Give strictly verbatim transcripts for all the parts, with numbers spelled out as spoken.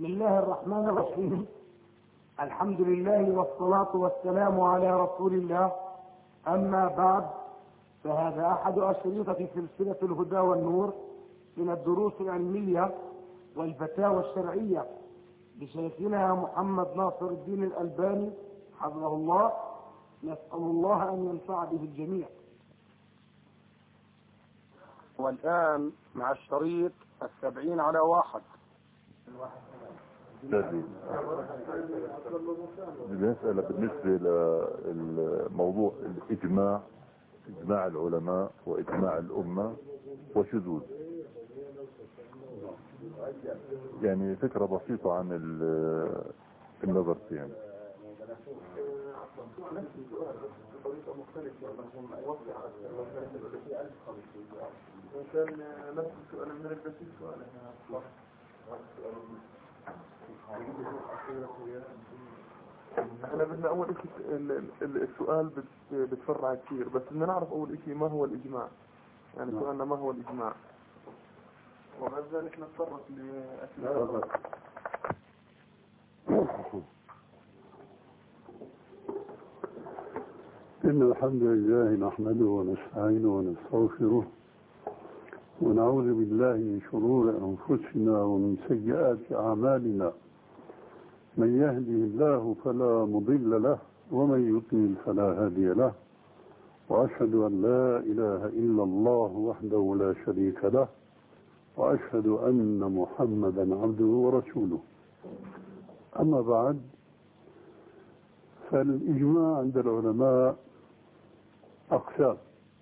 بسم الله الرحمن الرحيم. الحمد لله والصلاة والسلام على رسول الله. أما بعد، فهذا أحد أشرطة سلسلة الهدى والنور من الدروس العلمية والفتاوى الشرعية لشيخنا محمد ناصر الدين الألباني حفظه الله. نسأل الله أن ينفع به الجميع. والآن مع الشريط السبعين على واحد. المسألة بالنسبة للموضوع الإجماع، إجماع العلماء وإجماع الأمة وشذوذ، يعني فكرة بسيطة عن النظر فيها. بطريقة مختلفة يوضح كان نفس السؤال من نفس السؤال احنا بدنا اول شيء السؤال بتفرع كثير، بس بدنا نعرف اول شيء ما هو الاجماع، يعني سؤالنا ما هو الاجماع، وبعد ذلك نتطرق لاسئله. إن الحمد لله نحمده ونستعينه ونستغفره ونعوذ بالله من شرور أنفسنا ومن سيئات أعمالنا. من يهده الله فلا مضل له ومن يضلل فلا هادي له، وأشهد أن لا إله إلا الله وحده لا شريك له، وأشهد أن محمدا عبده ورسوله. أما بعد، فالإجماع عند العلماء أقسام.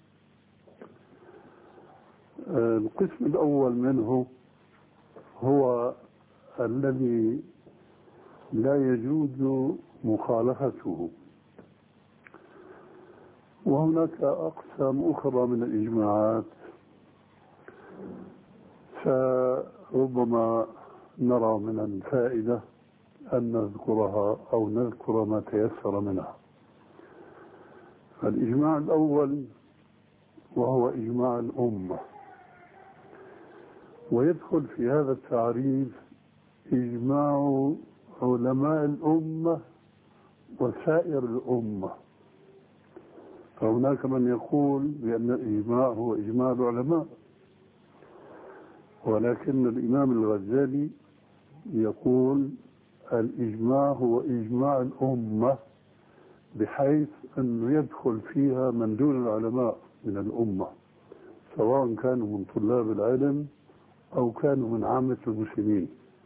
القسم الأول منه هو الذي لا يجوز مخالفته، وهناك أقسام أخرى من الإجماعات فربما نرى من الفائدة أن نذكرها أو نذكر ما تيسر منها. الإجماع الأول وهو إجماع الأمة، ويدخل في هذا التعريف إجماع علماء الأمة وسائر الأمة. فهناك من يقول بأن الإجماع هو إجماع العلماء، ولكن الإمام الغزالي يقول الإجماع هو إجماع الأمة، بحيث أنه يدخل فيها من دون العلماء من الأمة، سواء كانوا من طلاب العلم أو كانوا من عامة المسلمين.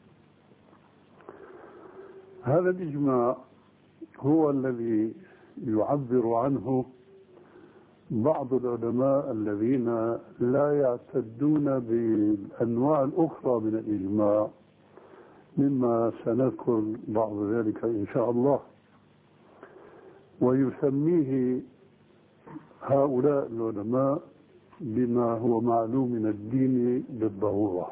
هذا الإجماع هو الذي يعبر عنه بعض العلماء الذين لا يعتدون بالأنواع الأخرى من الإجماع، مما سنذكر بعض ذلك إن شاء الله. ويسميه هؤلاء العلماء بما هو معلوم من الدين بالضرورة.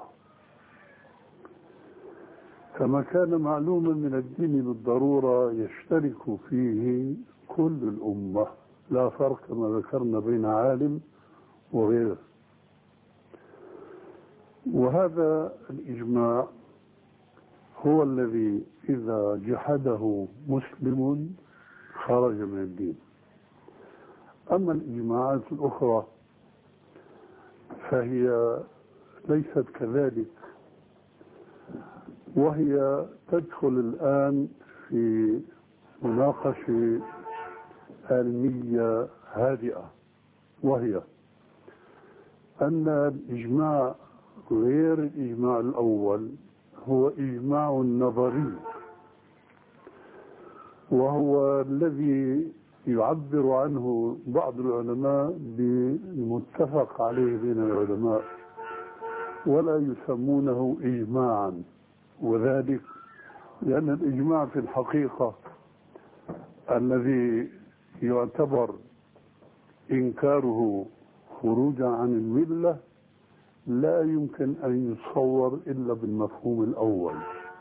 كما كان معلوما من الدين بالضرورة يشترك فيه كل الأمة، لا فرق كما ذكرنا بين عالم وغيره. وهذا الإجماع هو الذي إذا جحده مسلم خرج من الدين. أما الإجماعات الأخرى فهي ليست كذلك، وهي تدخل الآن في مناقشة علمية هادئة، وهي أن الإجماع غير الإجماع الأول هو إجماع نظري، وهو الذي يعبر عنه بعض العلماء بالمتفق عليه بين العلماء، ولا يسمونه إجماعا. وذلك لأن الإجماع في الحقيقة الذي يعتبر إنكاره خروجا عن الملة لا يمكن أن يتصور إلا بالمفهوم الأول.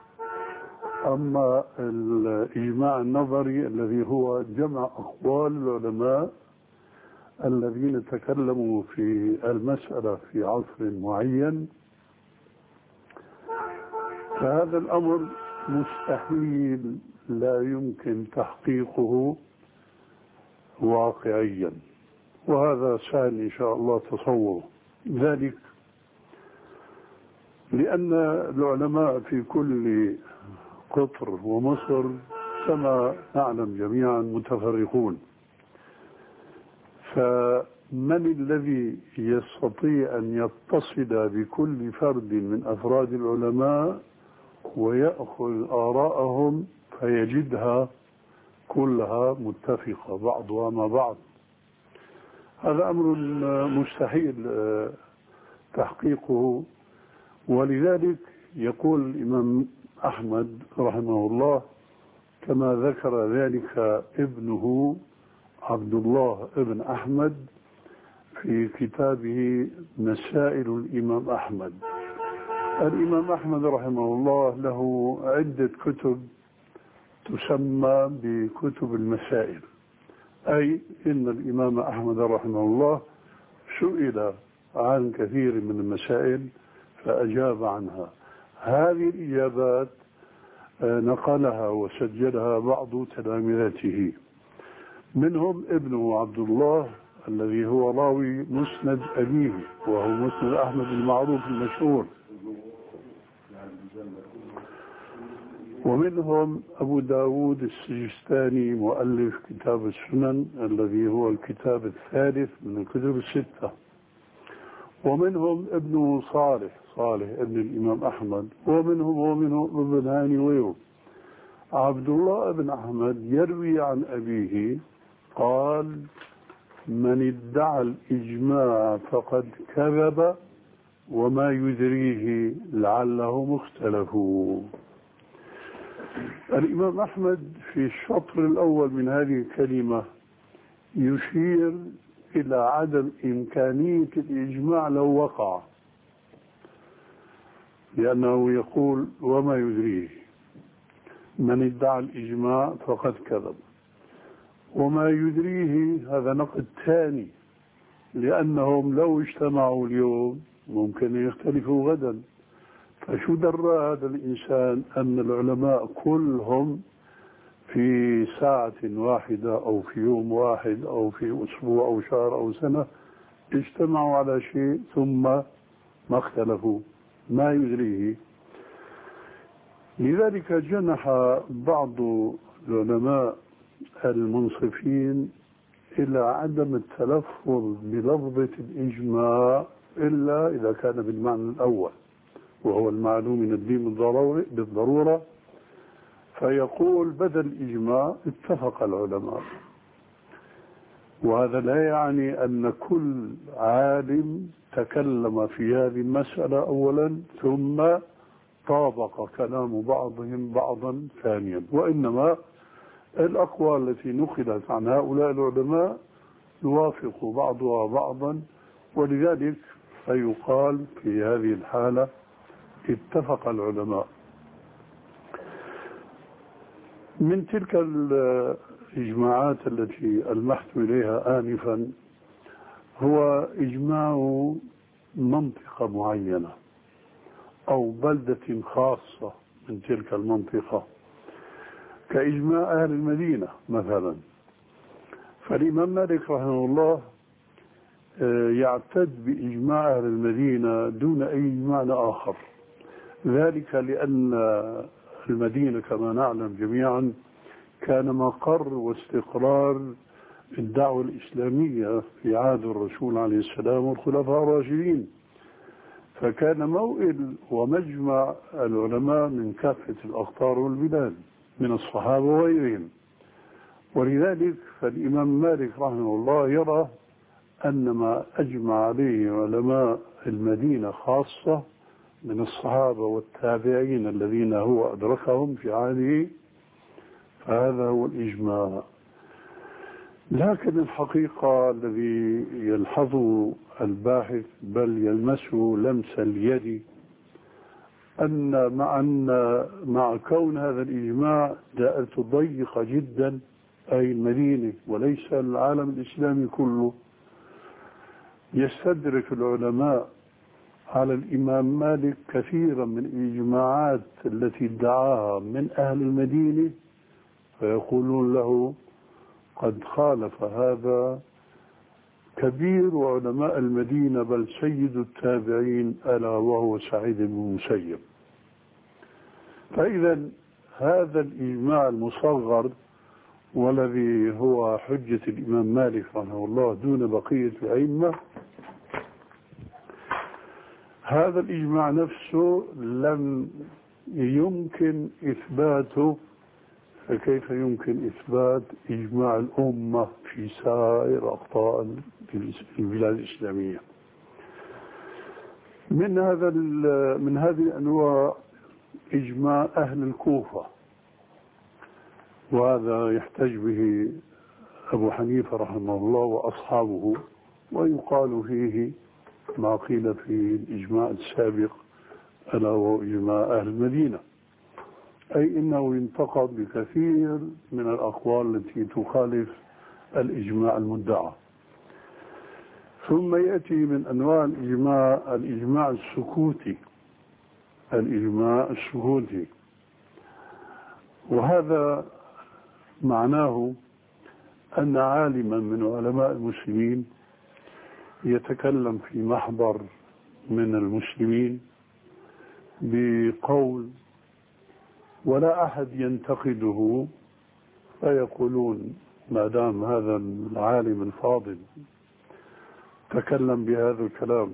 أما الإجماع النظري الذي هو جمع أقوال العلماء الذين تكلموا في المسألة في عصر معين، فهذا الأمر مستحيل، لا يمكن تحقيقه واقعيا، وهذا سهل إن شاء الله تصوره. ذلك لأن العلماء في كل قطر ومصر كما نعلم جميعا متفرقون، فمن الذي يستطيع أن يتصل بكل فرد من أفراد العلماء ويأخذ آراءهم فيجدها كلها متفقة بعضها مع بعض؟ هذا أمر مستحيل تحقيقه. ولذلك يقول الإمام أحمد رحمه الله كما ذكر ذلك ابنه عبد الله ابن أحمد في كتابه مسائل الإمام أحمد. الإمام أحمد رحمه الله له عدة كتب تسمى بكتب المسائل، أي إن الإمام أحمد رحمه الله سئل عن كثير من المسائل فأجاب عنها. هذه الإجابات نقلها وسجلها بعض تلامذته، منهم ابنه عبد الله الذي هو راوي مسند أبيه وهو مسند أحمد المعروف المشهور، ومنهم أبو داود السجستاني مؤلف كتاب السنن الذي هو الكتاب الثالث من الكتب الستة، ومنهم ابنه صالح صالح ابن الإمام أحمد، ومنهم ومنهم ابن هاني ويوب. عبد الله بن أحمد يروي عن أبيه قال: من ادعى الإجماع فقد كذب وما يدريه لعله مختلف. الإمام أحمد في الشطر الأول من هذه الكلمة يشير إلى عدم إمكانية الإجماع لو وقع، لأنه يقول وما يدريه. من ادعى الإجماع فقد كذب، وما يدريه هذا نقد ثاني، لأنهم لو اجتمعوا اليوم ممكن يختلفوا غدا. فشو درى هذا الإنسان أن العلماء كلهم في ساعة واحدة أو في يوم واحد أو في أسبوع أو شهر أو سنة اجتمعوا على شيء ثم ما اختلفوا؟ ما يدريه. لذلك جنح بعض العلماء المنصفين إلى عدم التلفظ بلفظة الإجماع إلا إذا كان بالمعنى الأول وهو المعلوم من الدين بالضرورة، فيقول بدل الإجماع اتفق العلماء. وهذا لا يعني أن كل عالم تكلم في هذه المسألة أولا ثم طابق كلام بعضهم بعضا ثانيا، وإنما الأقوال التي نقلت عن هؤلاء العلماء يوافق بعضها بعضا، ولذلك فيقال في هذه الحالة اتفق العلماء. من تلك الإجماعات التي ألمحت إليها آنفا هو إجماع منطقة معينة أو بلدة خاصة من تلك المنطقة، كإجماع أهل المدينة مثلا. فالإمام مالك رحمه الله يعتد بإجماع أهل المدينة دون أي إجماع آخر، ذلك لأن المدينة كما نعلم جميعا كان مقر واستقرار الدعوة الإسلامية في عهد الرسول عليه السلام والخلفاء الراشدين، فكان موئل ومجمع العلماء من كافة الأقطار والبلاد من الصحابة وغيرهم. ولذلك فالإمام مالك رحمه الله يرى أن ما أجمع عليه علماء المدينة خاصة من الصحابة والتابعين الذين هو أدركهم في عهده فهذا هو الإجماع. لكن الحقيقة الذي يلحظه الباحث بل يلمسه لمس اليد أن مع, أن مع كون هذا الإجماع دائرة ضيقة جدا أي المدينة وليس العالم الإسلامي كله، يستدرك العلماء على الإمام مالك كثيرا من الإجماعات التي ادعاها من أهل المدينة، فيقولون له قد خالف هذا كبير علماء المدينة بل سيد التابعين ألا وهو سعيد بن المسيب. فإذا هذا الإجماع المصغر والذي هو حجة الإمام مالك رحمه الله دون بقية الأئمة، هذا الإجماع نفسه لم يمكن إثباته، فكيف يمكن إثبات إجماع الأمة في سائر أقطار البلاد الإسلامية؟ من هذا من هذه الأنواع إجماع أهل الكوفة، وهذا يحتج به أبو حنيفة رحمه الله وأصحابه، ويقال فيه ما قيل في الإجماع السابق ألا وهو إجماع أهل المدينة، أي إنه ينتقد بكثير من الأقوال التي تخالف الإجماع المدعى. ثم يأتي من أنواع الإجماع الإجماع السكوتي الإجماع السكوتي وهذا معناه أن عالما من علماء المسلمين يتكلم في محضر من المسلمين بقول ولا أحد ينتقده، فيقولون ما دام هذا العالم الفاضل تكلم بهذا الكلام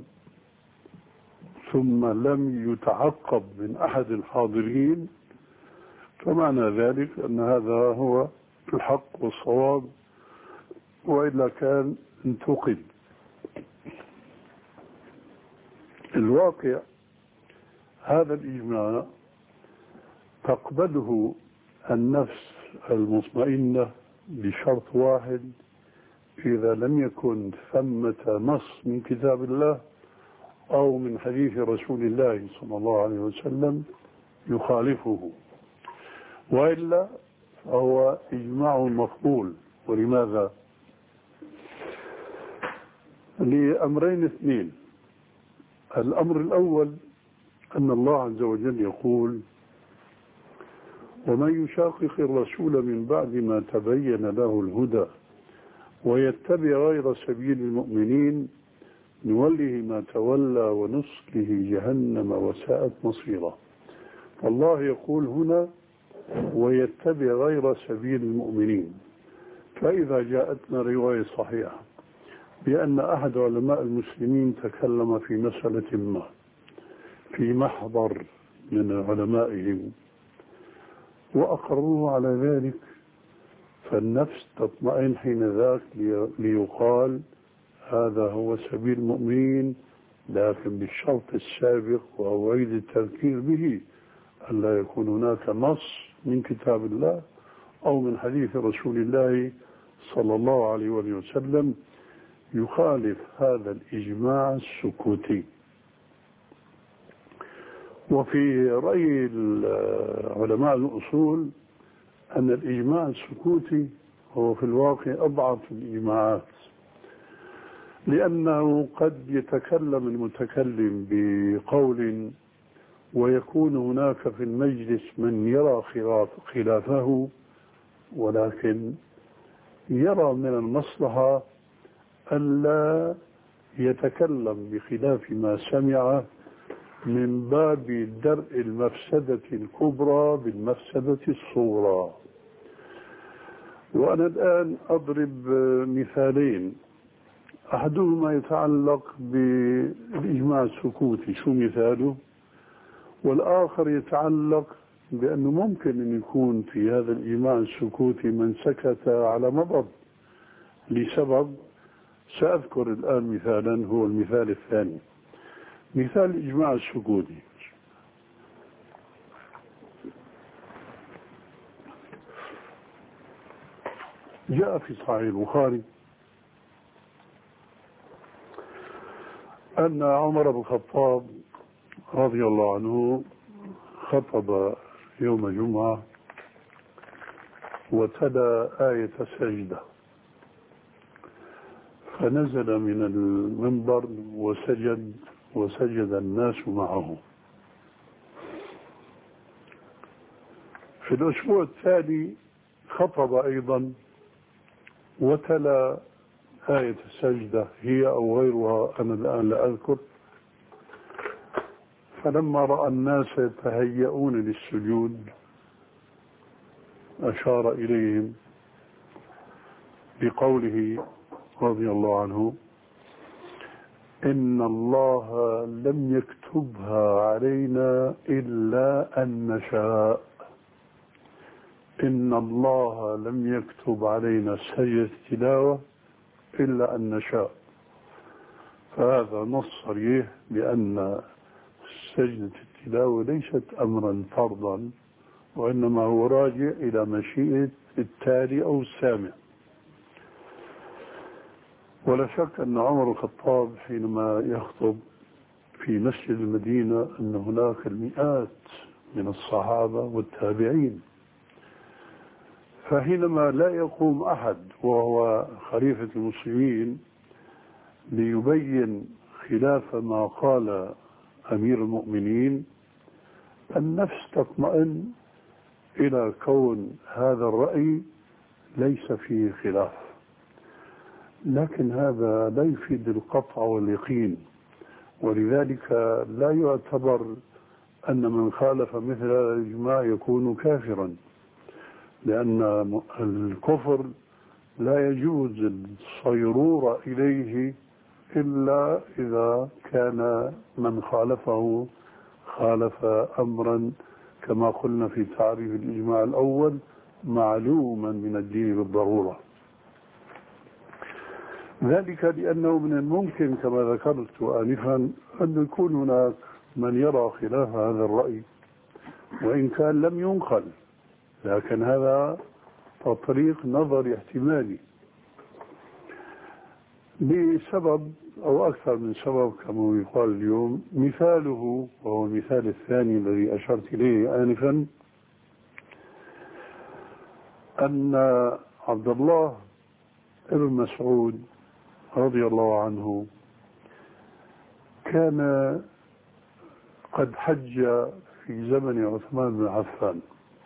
ثم لم يتعقب من أحد الحاضرين، فمعنى ذلك أن هذا هو الحق والصواب، وإلا كان انتقد. الواقع هذا الإجماع تقبله النفس المطمئنة بشرط واحد: إذا لم يكن ثمة نص من كتاب الله أو من حديث رسول الله صلى الله عليه وسلم يخالفه، وإلا فهو إجماع مقبول. ولماذا؟ لأمرين اثنين. الأمر الأول أن الله عز وجل يقول: ومن يشاقق الرسول من بعد ما تبين له الهدى ويتبع غير سبيل المؤمنين نوله ما تولى ونصله جهنم وساءت مصيرا. الله يقول هنا ويتبع غير سبيل المؤمنين. فإذا جاءتنا رواية صحيحة بأن أحد علماء المسلمين تكلم في مسألة ما في محضر من علمائهم وأقروا على ذلك، فالنفس تطمئن حين ذاك ليقال هذا هو سبيل المؤمنين، لكن بالشرط السابق وأعيد التذكير به: ألا يكون هناك نص من كتاب الله أو من حديث رسول الله صلى الله عليه وسلم يخالف هذا الإجماع السكوتي. وفي رأي علماء الأصول أن الإجماع السكوتي هو في الواقع أضعف الإجماعات، لأنه قد يتكلم المتكلم بقول ويكون هناك في المجلس من يرى خلاف خلافه، ولكن يرى من المصلحة ألا يتكلم بخلاف ما سمع من باب درء المفسدة الكبرى بالمفسدة الصغرى. وأنا الآن أضرب مثالين، أحدهما يتعلق بالإجماع السكوتي، شو مثاله؟ والآخر يتعلق بأنه ممكن أن يكون في هذا الإجماع السكوتي من سكت على مضض لسبب. سأذكر الآن مثالا، هو المثال الثاني، مثال الإجماع السكوتي. جاء في صحيح البخاري أن عمر بن الخطاب رضي الله عنه خطب يوم جمعة وتلا آية سجدة، فنزل من المنبر وسجد وسجد الناس معه. في الأسبوع التالي خطب أيضا وتلا آية السجدة هي أو غيرها، أنا الآن لا أذكر. فلما رأى الناس يتهيئون للسجود أشار إليهم بقوله رضي الله عنه: إن الله لم يكتبها علينا إلا أن نشاء. إن الله لم يكتب علينا سجدة التلاوة إلا أن نشاء. فهذا نص صريح بأن سجدة التلاوة ليست أمرا فرضا، وإنما هو راجع إلى مشيئة التالي أو السامع. ولا شك أن عمر الخطاب حينما يخطب في مسجد المدينة أن هناك المئات من الصحابة والتابعين، فحينما لا يقوم أحد وهو خليفة المسلمين ليبين خلاف ما قال أمير المؤمنين، النفس تطمئن إلى كون هذا الرأي ليس فيه خلاف. لكن هذا لا يفيد القطع واليقين، ولذلك لا يعتبر أن من خالف مثل هذا الإجماع يكون كافرا، لأن الكفر لا يجوز الصيرورة إليه إلا إذا كان من خالفه خالف أمرا كما قلنا في تعريف الإجماع الأول معلوما من الدين بالضرورة. ذلك لأنه من الممكن كما ذكرت آنفا أن يكون هناك من يرى خلاف هذا الرأي وإن كان لم ينقل، لكن هذا تطريق نظري احتمالي لسبب أو أكثر من سبب كما يقال اليوم. مثاله وهو المثال الثاني الذي أشرت إليه آنفا أن عبد الله بن مسعود رضي الله عنه كان قد حج في زمن عثمان بن عفان،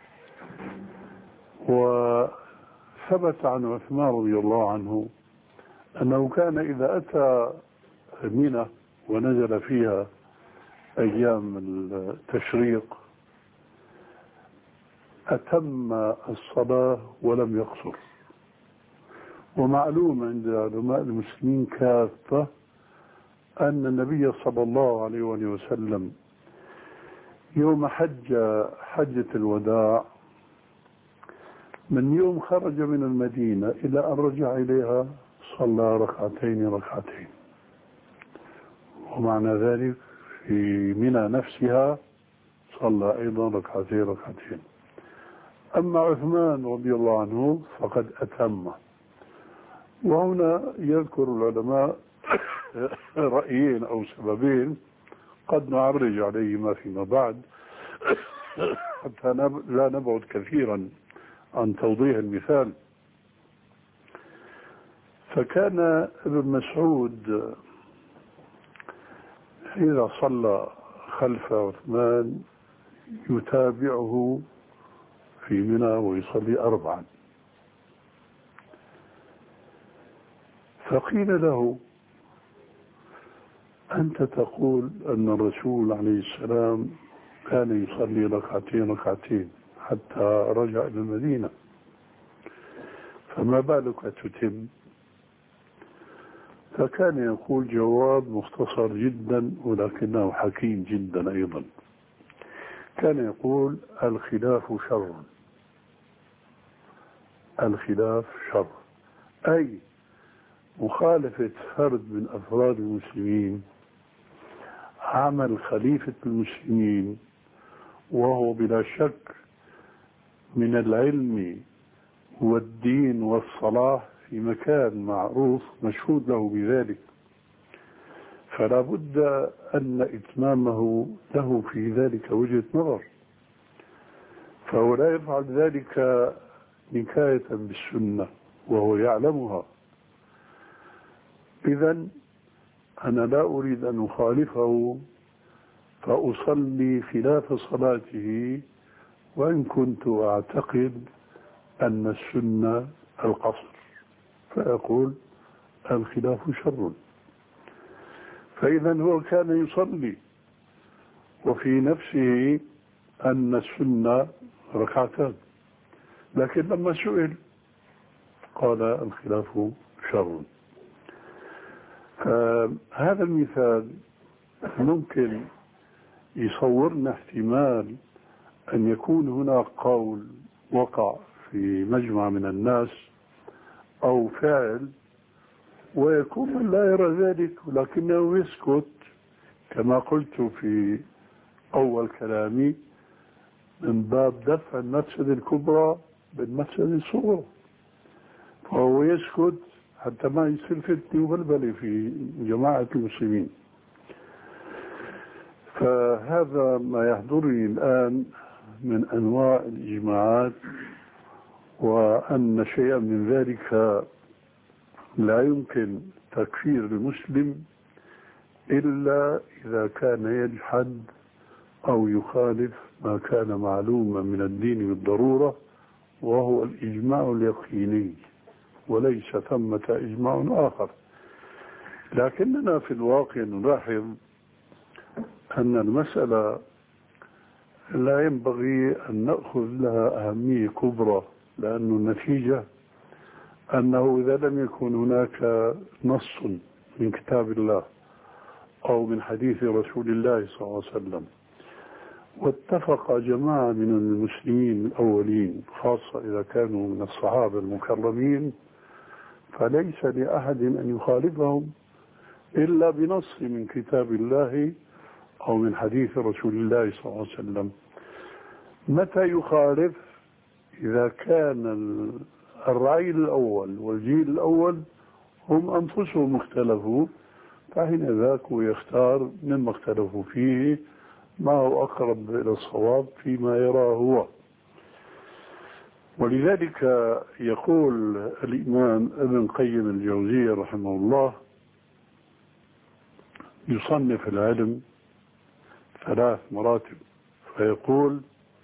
وثبت عن عثمان رضي الله عنه أنه كان إذا أتى منى ونزل فيها أيام التشريق أتم الصلاة ولم يقصر. ومعلوم عند علماء المسلمين كافة أن النبي صلى الله عليه وسلم يوم حج حجة الوداع من يوم خرج من المدينة إلى أن رجع إليها صلى ركعتين ركعتين، ومعنى ذلك في منى نفسها صلى أيضا ركعتين ركعتين. أما عثمان رضي الله عنه فقد أتم. وهنا يذكر العلماء رأيين أو سببين قد نعرج عليهما فيما بعد حتى لا نبعد كثيرا عن توضيح المثال. فكان ابن مسعود إذا صلى خلف عثمان يتابعه في منى ويصلي أربعا. فقيل له: أنت تقول أن الرسول عليه السلام كان يصلي ركعتين ركعتين حتى رجع إلى المدينة، فما بالك تتم؟ فكان يقول جواب مختصر جدا ولكنه حكيم جدا أيضا. كان يقول: الخلاف شر، الخلاف شر، أي مخالفة فرد من أفراد المسلمين عمل خليفة المسلمين، وهو بلا شك من العلم والدين والصلاح في مكان معروف مشهود له بذلك، فلا بد أن إتمامه له في ذلك وجهة نظر، فهو لا يفعل ذلك نكاية بالسنة وهو يعلمها. إذن أنا لا أريد أن أخالفه فأصلي خلاف صلاته، وإن كنت أعتقد أن السنة القصر، فأقول الخلاف شر. فإذا هو كان يصلي وفي نفسه أن السنة ركعتان، لكن لما سئل قال الخلاف شر. فهذا المثال ممكن يصورنا احتمال أن يكون هناك قول وقع في مجمع من الناس أو فعل، ويكون من لا يرى ذلك ولكنه يسكت، كما قلت في أول كلامي، من باب دفع المفسدة الكبرى بالمفسدة الصغرى، فهو يسكت حتى ما يصير فتنة وبلبلة في جماعة المسلمين. فهذا ما يحضرني الآن من أنواع الإجماعات، وأن شيئا من ذلك لا يمكن تكفير المسلم إلا إذا كان يجحد أو يخالف ما كان معلوما من الدين بالضرورة، وهو الإجماع اليقيني، وليس ثمة إجماع آخر. لكننا في الواقع نلاحظ أن المسألة لا ينبغي أن نأخذ لها أهمية كبرى، لأن النتيجة أنه إذا لم يكن هناك نص من كتاب الله أو من حديث رسول الله صلى الله عليه وسلم واتفق جماعة من المسلمين الأولين، خاصة إذا كانوا من الصحابة المكرمين، فليس لأحد أن يخالفهم إلا بنص من كتاب الله أو من حديث رسول الله صلى الله عليه وسلم. متى يخالف؟ إذا كان الرعيل الأول والجيل الأول هم أنفسهم اختلفوا، فحين ذاك يختار مما اختلفوا فيه ما هو أقرب إلى الصواب فيما يراه هو. ولذلك يقول الإمام ابن قيم الجوزية رحمه الله يصنف العلم ثلاث مراتب، فيقول: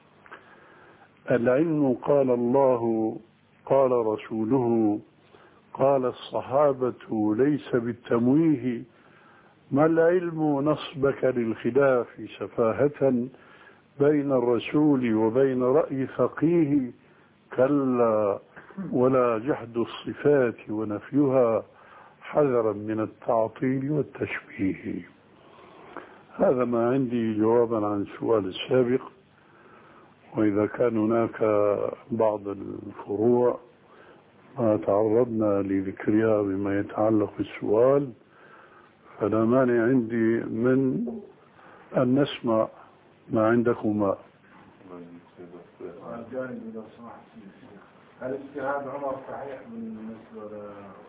العلم قال الله قال رسوله قال الصحابة ليس بالتمويه، ما العلم نصبك للخلاف سفاهة بين الرسول وبين رأي فقيه، كلا ولا جحد الصفات ونفيها حذرا من التعطيل والتشبيه. هذا ما عندي جوابا عن السؤال السابق، وإذا كان هناك بعض الفروع ما تعرضنا لذكرها بما يتعلق بالسؤال فلا مانع عندي من أن نسمع ما عندكما. هل اجتهاد عمر صحيح بالنسبة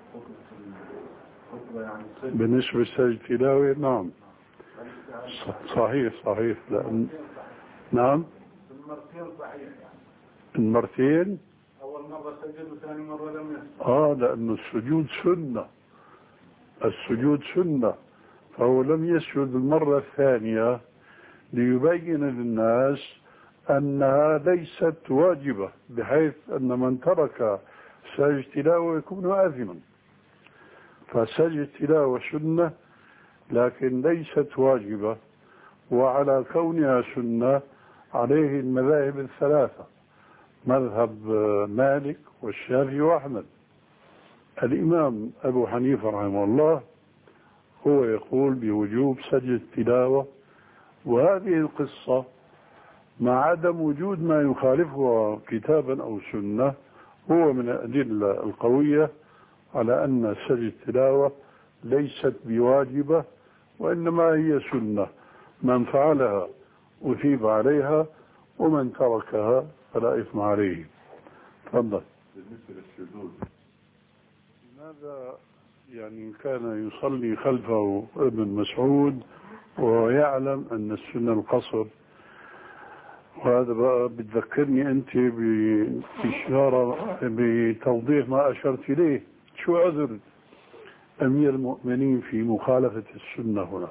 لخطبة يعني بالنسبة للسجد التلاوي؟ نعم صحيح صحيح. لأن نعم المرتين صحيح يعني المرتين أول مرة سجد وثاني مرة لم يسجد. آه لأن السجود سنة، السجود سنة، فهو لم يسجد المرة الثانية ليبين للناس أنها ليست واجبة، بحيث أن من ترك سجد تلاوة يكون آثما. فسجد تلاوة سنة لكن ليست واجبة، وعلى كونها سنة عليه المذاهب الثلاثة، مذهب مالك والشافعي وأحمد. الإمام أبو حنيفة رحمه الله هو يقول بوجوب سجد التلاوة، وهذه القصة مع عدم وجود ما يخالفها كتابا أو سنة هو من الأدلة القوية على أن سجد التلاوة ليست بواجبة، وإنما هي سنة، من فعلها أثيب عليها ومن تركها فلا إثم عليه. تفضل. بالنسبة للسجود، لماذا يعني كان يصلي خلفه ابن مسعود ويعلم أن السنة القصر؟ وهذا بقى بتذكرني أنت بإشارة بتوضيح ما أشرت إليه. شو عذر أمير المؤمنين في مخالفة السنة هنا.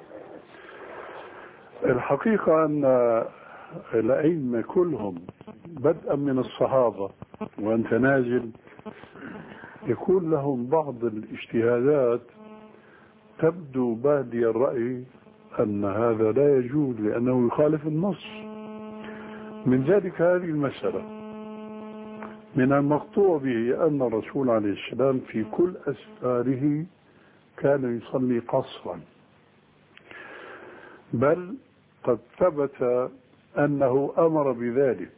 الحقيقة أن الأئمة كلهم بدءا من الصحابة وأنت نازل يكون لهم بعض الاجتهادات تبدو بادي الرأي أن هذا لا يجوز لأنه يخالف النص. من ذلك هذه المسألة من المقطوع به أن الرسول عليه السلام في كل أسفاره كان يصلي قصرا، بل قد ثبت أنه أمر بذلك،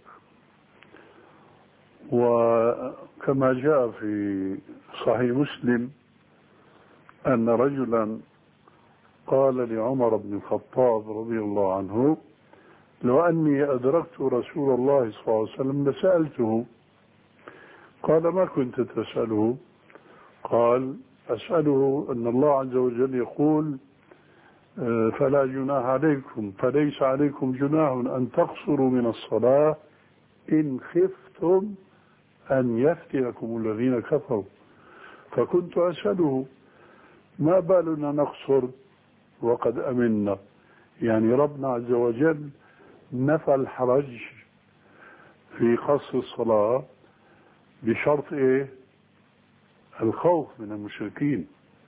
وكما جاء في صحيح مسلم أن رجلا قال لعمر بن الخطاب رضي الله عنه: لو أني أدركت رسول الله صلى الله عليه وسلم لسألته. قال: ما كنت تسأله؟ قال: أسأله أن الله عز وجل يقول: فلا جناح عليكم فليس عليكم جناح أن تقصروا من الصلاة إن خفتم أن يفتنكم الذين كفروا. فكنت أسأله: ما بالنا نقصر وقد أمنا؟ يعني ربنا عز وجل نفى الحرج في قصر الصلاة بشرط إيه؟ الخوف من المشركين.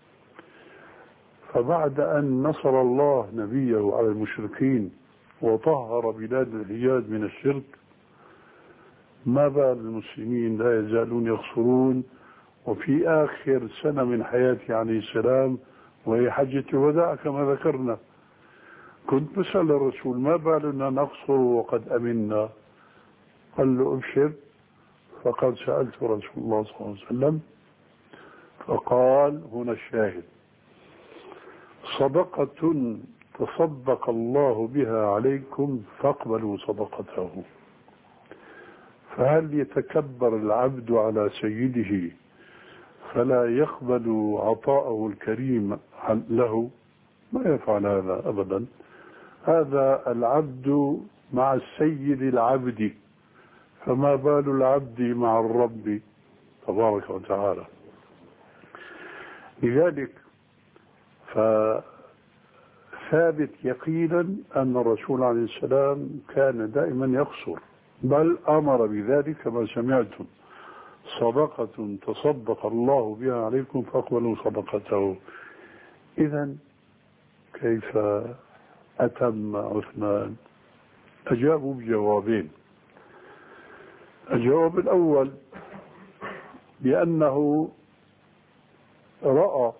فبعد أن نصر الله نبيه على المشركين وطهر بلاد الحجاز من الشرك، ما بال المسلمين لا يزالون يقصرون؟ وفي آخر سنة من حياته عليه السلام وهي حجة الوداع كما ذكرنا، كنت بسأل الرسول: ما بالنا نقصر وقد أمنا؟ قال له: أبشر، فقد سألت رسول الله صلى الله عليه وسلم فقال: هنا الشاهد: صدقة تصدق الله بها عليكم فاقبلوا صدقته. فهل يتكبر العبد على سيده فلا يقبل عطاءه الكريم له؟ ما يفعل هذا أبدا. هذا العبد مع السيد العبد، فما بال العبد مع الرب تبارك وتعالى. لذلك فثابت يقينا أن الرسول عليه السلام كان دائما يقصر، بل أمر بذلك كما سمعتم: صدقة تصدق الله بها عليكم فاقبلوا صدقته. إذن كيف أتم عثمان؟ أجابوا بجوابين. الجواب الأول بأنه رأى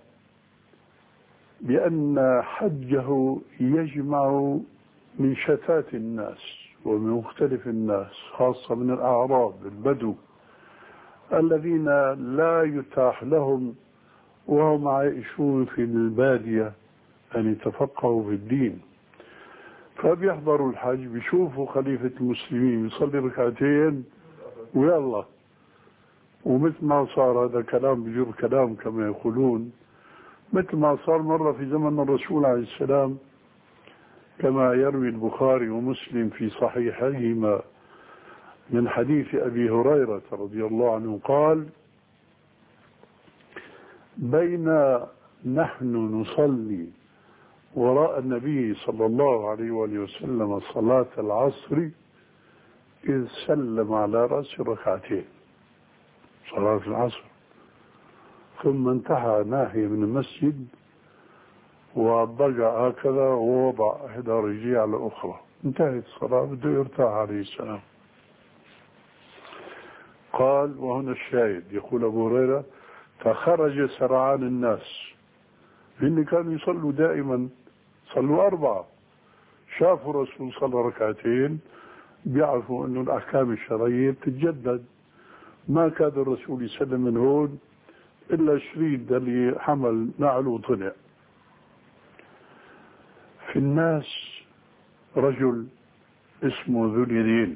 بأن حجه يجمع من شتات الناس ومن مختلف الناس، خاصة من الأعراب البدو الذين لا يتاح لهم وهم عائشون في البادية أن يتفقهوا في الدين، فبيحضروا الحج بيشوفوا خليفة المسلمين يصلي ركعتين ويلا. ومثل ما صار، هذا كلام بجر كلام كما يقولون، مثل ما صار مرة في زمن الرسول عليه السلام كما يروي البخاري ومسلم في صحيحيهما من حديث أبي هريرة رضي الله عنه قال: بين نحن نصلي وراء النبي صلى الله عليه وآله وسلم صلاة العصر إذ سلم على رأس ركعتين صلاة العصر، ثم انتهى ناحية من المسجد وضجع هكذا ووضع إحدى رجليه على الأخرى، انتهت الصلاة، بده يرتاح عليه السلام. قال: وهنا الشاهد، يقول أبو هريرة: فخرج سرعان الناس، اللي كانوا يصلوا دائما صلوا أربعة، شافوا الرسول صلى ركعتين، بيعرفوا أنه الأحكام الشرعية بتتجدد. ما كاد الرسول يسلم من هون إلا شريد اللي حمل نعل وطلع. في الناس رجل اسمه ذو اليدين،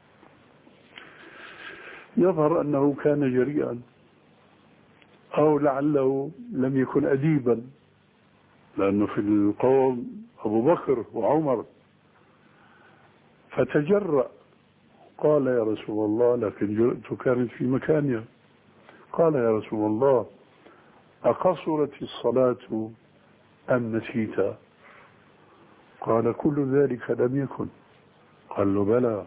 يظهر أنه كان جريئا أو لعله لم يكن أديبا، لأنه في القوم أبو بكر وعمر، فتجرأ قال: يا رسول الله، لكن جرأته كانت في مكانها. قال: يا رسول الله، أقصرت الصلاة أم نسيت؟ قال كل ذلك لم يكن. قال له بلى.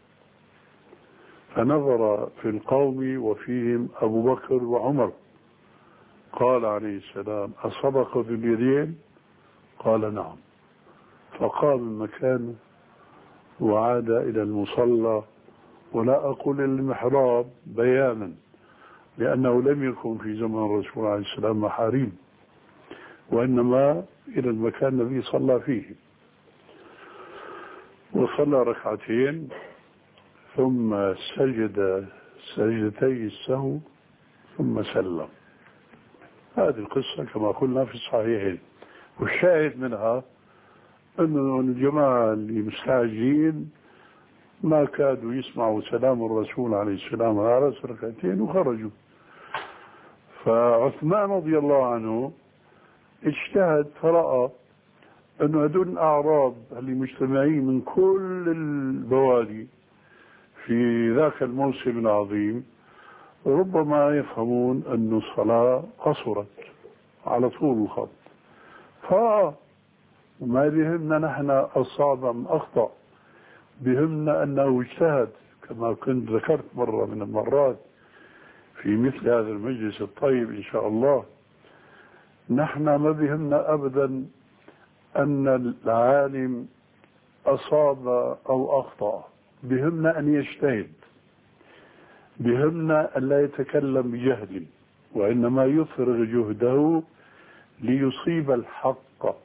فنظر في القوم وفيهم أبو بكر وعمر، قال عليه السلام أصدق باليدين؟ قال نعم. فقام من مكانه وعاد إلى المصلى، ولا أقول المحراب بيانا لأنه لم يكن في زمن الرسول عليه السلام محاريم، وإنما إلى المكان الذي صلى فيه، وصلى ركعتين ثم سجد سجدتي السهو ثم سلم. هذه القصة كما قلنا في الصحيحين، والشاهد منها أن الجماعة اللي مستعجلين ما كادوا يسمعوا سلام الرسول عليه السلام على رأس ركعتين وخرجوا. فعثمان رضي الله عنه اجتهد فرأى أن هذول الأعراب اللي مجتمعين من كل البوادي في ذاك الموسم العظيم ربما يفهمون أن الصلاة قصرت على طول الخط، فما بهمنا نحن أصاب أم أخطأ، بهمنا أنه اجتهد. كما كنت ذكرت مرة من المرات في مثل هذا المجلس الطيب إن شاء الله، نحن ما بهمنا أبدا أن العالم أصاب أو أخطأ، بهمنا أن يجتهد، بهمنا أن لا يتكلم بجهل، وإنما يفرغ جهده ليصيب الحق،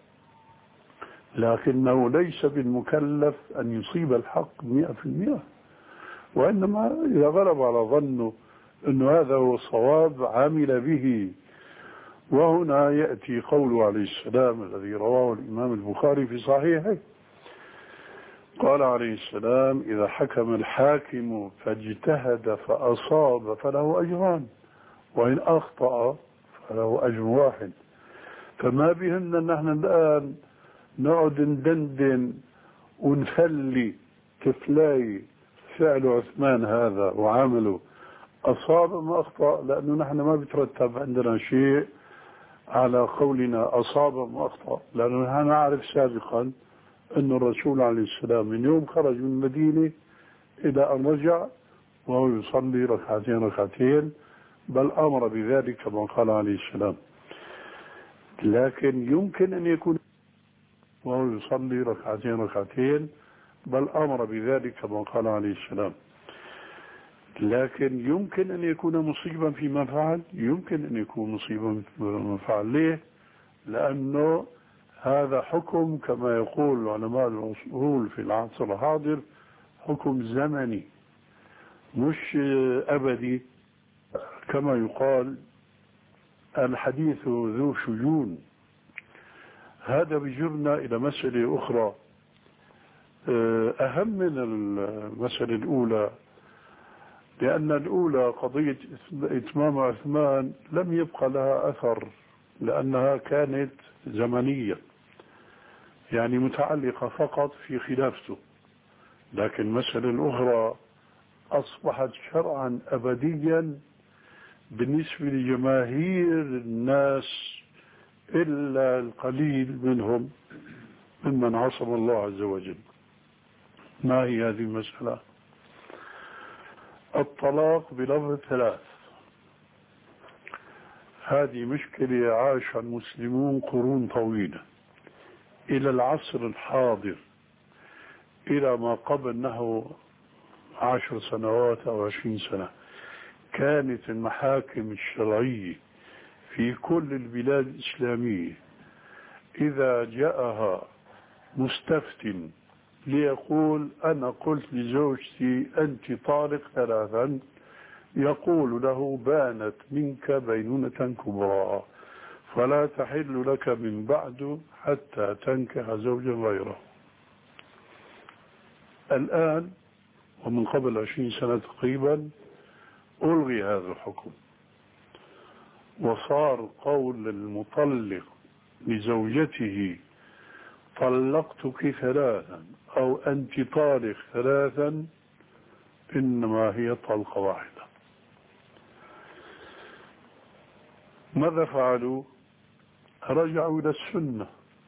لكنه ليس بالمكلف أن يصيب الحق مئة في المئة، وإنما إذا غلب على ظنه أن هذا هو الصواب عمل به. وهنا يأتي قوله عليه السلام الذي رواه الإمام البخاري في صحيحه، قال عليه السلام إذا حكم الحاكم فاجتهد فأصاب فله أجران، وإن أخطأ فله أجر واحد. فما بهمنا أن نحن الآن نقعد ندندن ونخلي كفلاي فعل عثمان هذا وعمله أصاب ما أخطأ، لأنه نحن ما بترتب عندنا شيء على قولنا أصاب ما أخطأ، لأنه نحن نعرف سابقا أن الرسول عليه السلام من يوم خرج من المدينة إلى أن رجع وهو يصلي ركعتين ركعتين، بل أمر بذلك كما قال عليه السلام. لكن يمكن أن يكون وهو يصلي ركعتين ركعتين بل أمر بذلك كما قال عليه السلام. لكن يمكن أن يكون مصيبا فيما فعل، يمكن أن يكون مصيبا فيما فعل. ليه؟ لأنه هذا حكم كما يقول علماء الأصول في العصر الحاضر حكم زمني مش أبدي، كما يقال الحديث ذو شجون. هذا بيجرنا إلى مسألة أخرى أهم من المسألة الأولى، لأن الأولى قضية إتمام عثمان لم يبقى لها أثر لأنها كانت زمنية، يعني متعلقة فقط في خلافته. لكن المسألة الأخرى أصبحت شرعا أبديا بالنسبة لجماهير الناس إلا القليل منهم ممن عصم الله عز وجل. ما هي هذه المسألة؟ الطلاق بلفظ ثلاث. هذه مشكلة عاشها المسلمون قرون طويلة إلى العصر الحاضر، إلى ما قبل نحو عشر سنوات أو عشرين سنة كانت المحاكم الشرعية في كل البلاد الإسلامية إذا جاءها مستفت ليقول أنا قلت لزوجتي أنت طالق ثلاثا، يقول له بانت منك بينونة كبرى فلا تحل لك من بعد حتى تنكح زوجا غيره. الآن ومن قبل عشرين سنة تقريبا ألغي هذا الحكم، وصار قول المطلق لزوجته طلقتك ثلاثا أو أنت طالق ثلاثا إنما هي طلقة واحدة. ماذا فعلوا؟ رجعوا إلى السنة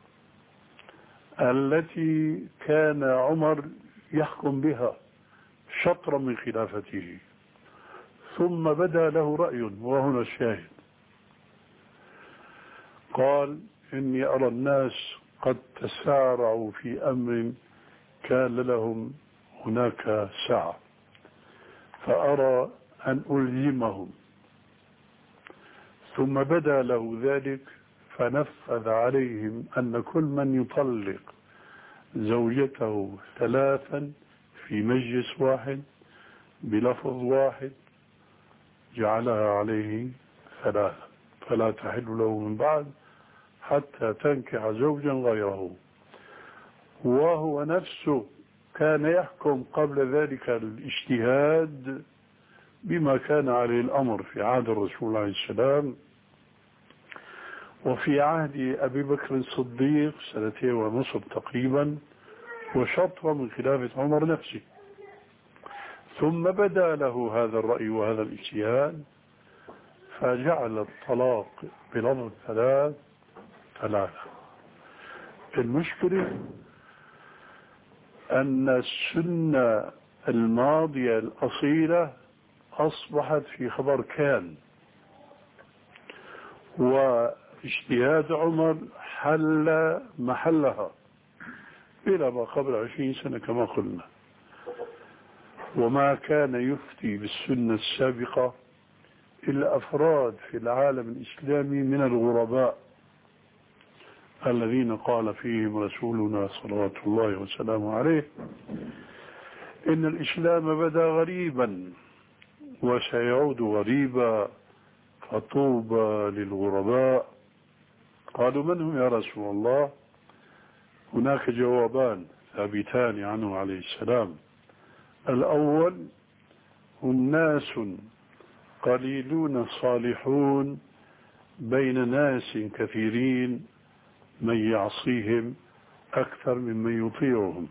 التي كان عمر يحكم بها شطرا من خلافته، ثم بدا له رأي، وهنا الشاهد. قال: إني أرى الناس قد تسارعوا في أمر كان لهم هناك سعة، فأرى أن ألزمهم. ثم بدا له ذلك فنفذ عليهم أن كل من يطلق زوجته ثلاثا في مجلس واحد بلفظ واحد جعلها عليه ثلاثا، فلا تحل له من بعد حتى تنكح زوجا غيره. وهو نفسه كان يحكم قبل ذلك الاجتهاد بما كان عليه الأمر في عهد الرسول عليه السلام، وفي عهد أبي بكر الصديق سنتين ونصف تقريبا، وشطرة من خلافة عمر نفسه. ثم بدا له هذا الرأي وهذا الاجتهاد، فجعل الطلاق بلفظ ثلاث ثلاثة. المشكلة أن السنة الماضية الأصيلة أصبحت في خبر كان، واجتهاد عمر حل محلها إلى ما قبل عشرين سنة كما قلنا. وما كان يفتي بالسنة السابقة إلا أفراد في العالم الإسلامي من الغرباء الذين قال فيهم رسولنا صلوات الله وسلامه عليه: إن الإسلام بدا غريبا وسيعود غريبا فطوبى للغرباء. قالوا: من هم يا رسول الله؟ هناك جوابان ثابتان عنه عليه السلام. الأول: هم ناس قليلون صالحون بين ناس كثيرين من يعصيهم أكثر ممن يطيعهم.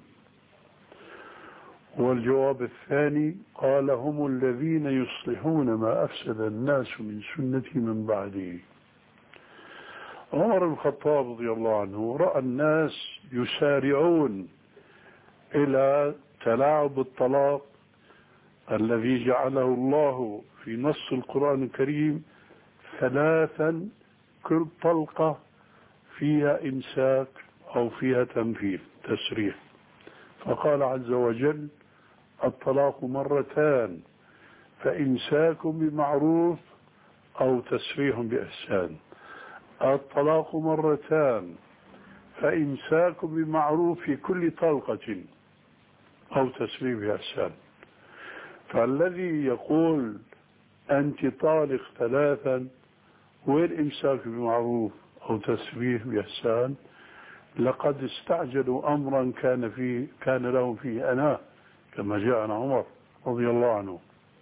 والجواب الثاني: قال: هم الذين يصلحون ما أفسد الناس من سنتي من بعدي. عمر بن الخطاب رضي الله عنه رأى الناس يسارعون إلى تلاعب الطلاق الذي جعله الله في نص القرآن الكريم ثلاثا، كل طلقة فيها إمساك أو فيها تنفيذ تسريح. فقال عز وجل: الطلاق مرتان، فإمساك بمعروف أو تسريح بإحسان. الطلاق مرتان، فإمساك بمعروف في كل طلقة أو تسريح بإحسان. فالذي يقول أنت طالق ثلاثا والإمساك بمعروف أو تسريح بإحسان لقد استعجلوا أمرا كان فيه كان لهم فيه أناه، كما جاء عن عمر رضي الله عنه.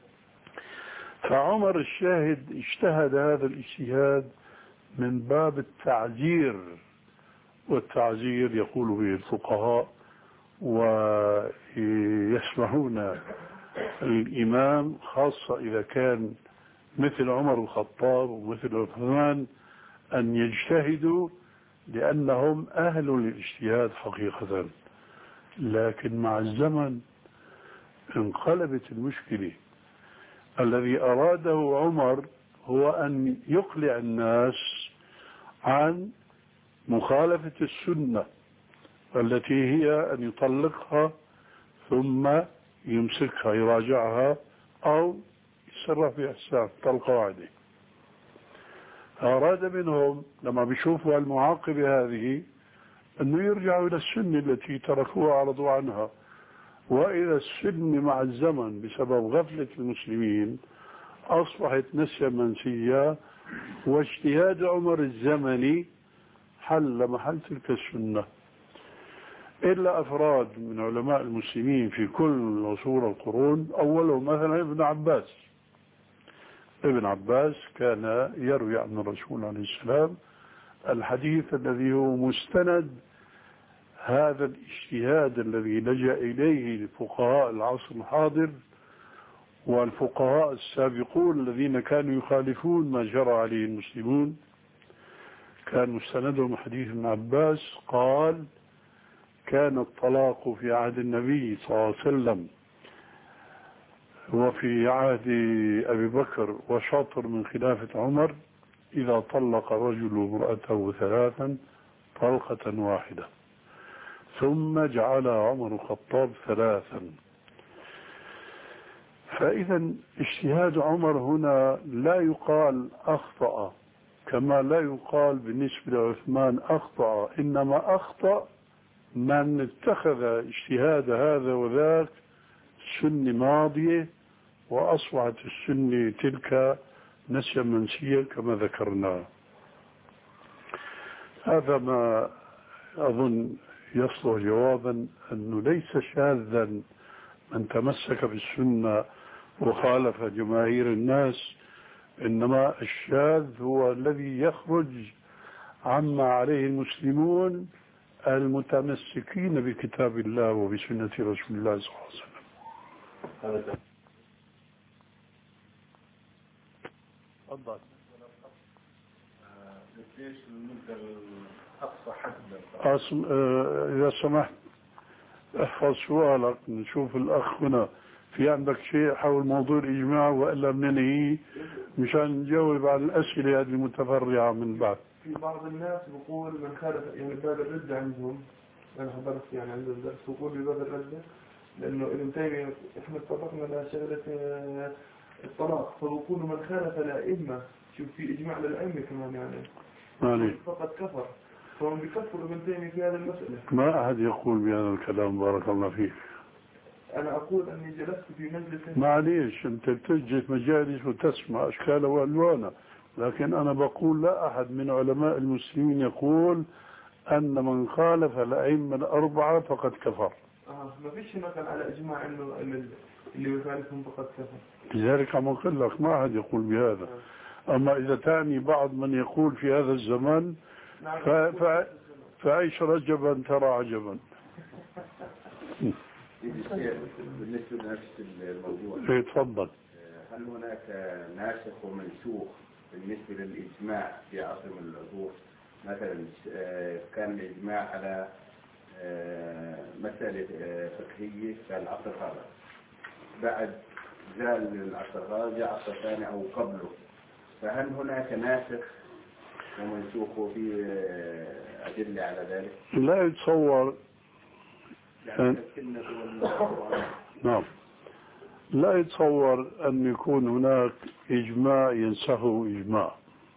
فعمر الشاهد اجتهد هذا الاجتهاد من باب التعزير، والتعزير يقول به الفقهاء ويسمحون الإمام، خاصة إذا كان مثل عمر الخطاب ومثل عثمان، أن يجتهدوا لأنهم أهل للاجتهاد حقيقة. لكن مع الزمن انقلبت المشكلة. الذي أراده عمر هو أن يقلع الناس عن مخالفة السنة التي هي أن يطلقها ثم يمسكها يراجعها أو يسرح في إحسان طلقة واحدة. أراد منهم لما بيشوفوا المعاقبة هذه أنه يرجعوا إلى السنة التي تركوها عرضوا عنها. وإذا السنة مع الزمن بسبب غفلة المسلمين أصبحت نسيا منسيا، واجتهاد عمر الزمني حل محل تلك السنة. إلا أفراد من علماء المسلمين في كل عصور القرون، أولهم مثلا ابن عباس. ابن عباس كان يروي عن الرسول عليه السلام الحديث الذي هو مستند هذا الاجتهاد الذي لجأ إليه لفقهاء العصر الحاضر، والفقهاء السابقون الذين كانوا يخالفون ما جرى عليه المسلمون كان مستندهم حديث ابن عباس قال كان الطلاق في عهد النبي صلى الله عليه وسلم وفي عهد أبي بكر وشطر من خلافة عمر إذا طلق الرجل امرأته ثلاثا طلقة واحدة ثم جعل عمر الخطاب ثلاثا. فإذا اجتهاد عمر هنا لا يقال أخطأ كما لا يقال بالنسبة لعثمان أخطأ، إنما أخطأ من اتخذ اجتهاد هذا وذاك سنة ماضية وأصبحت السنة تلك نسيا منسيا كما ذكرنا. هذا ما أظن يصلح جوابا أنه ليس شاذا من تمسك بالسنة وخالف جماهير الناس، إنما الشاذ هو الذي يخرج عما عليه المسلمون المتمسكين بكتاب الله وبسنة رسول الله صلى الله عليه وسلم. تفضل. ليش المدة الأقصى حد أسم... آه... إذا سمحت احفظ سؤالك نشوف الأخ هنا في عندك شيء حول موضوع الإجماع وإلا بننهي مشان نجاوب على الأسئلة هذه المتفرعة من بعد. في بعض الناس بقول من خالف يعني باب الردة عندهم، أنا حضرت يعني عندهم درس بقول بباب الردة لأنه ابن تيمية إحنا اتفقنا على شغلة الطلاق، فبقولوا من خالف الأئمة، شوف في إجماع للأئمة كمان يعني مالي فقد كفر، فهم بيكفروا ابن تيمية في هذه المسألة. ما أحد يقول بهذا الكلام بارك الله فيك. أنا أقول أني جلست في مجلس. معليش أنت بتجي مجالس وتسمع أشكال وألوان، لكن أنا بقول لا أحد من علماء المسلمين يقول أن من خالف الأئمة الأربعة فقد كفر. آه ما فيش نقل على إجماع إنه اللي يخالفهم فقد كفر. لذلك عم أقول لك ما أحد يقول بهذا. آه. أما إذا تعني بعض من يقول في هذا الزمن ف... ف... فعيش رجبا ترى عجبا. بالنسبة لنفس الموضوع ايه تفضل. هل هناك ناسخ ومنسوخ بالنسبة للإجماع في عصر من العصور؟ مثلا كان الإجماع على مسألة فقهية في العصر الرابع، بعد زال العصر الرابع عصر ثاني أو قبله، فهل هناك ناسخ ومنسوخ وفي أدلة على ذلك؟ لا يتصور يعني نعم لا يتصور أن يكون هناك إجماع ينسخه إجماع،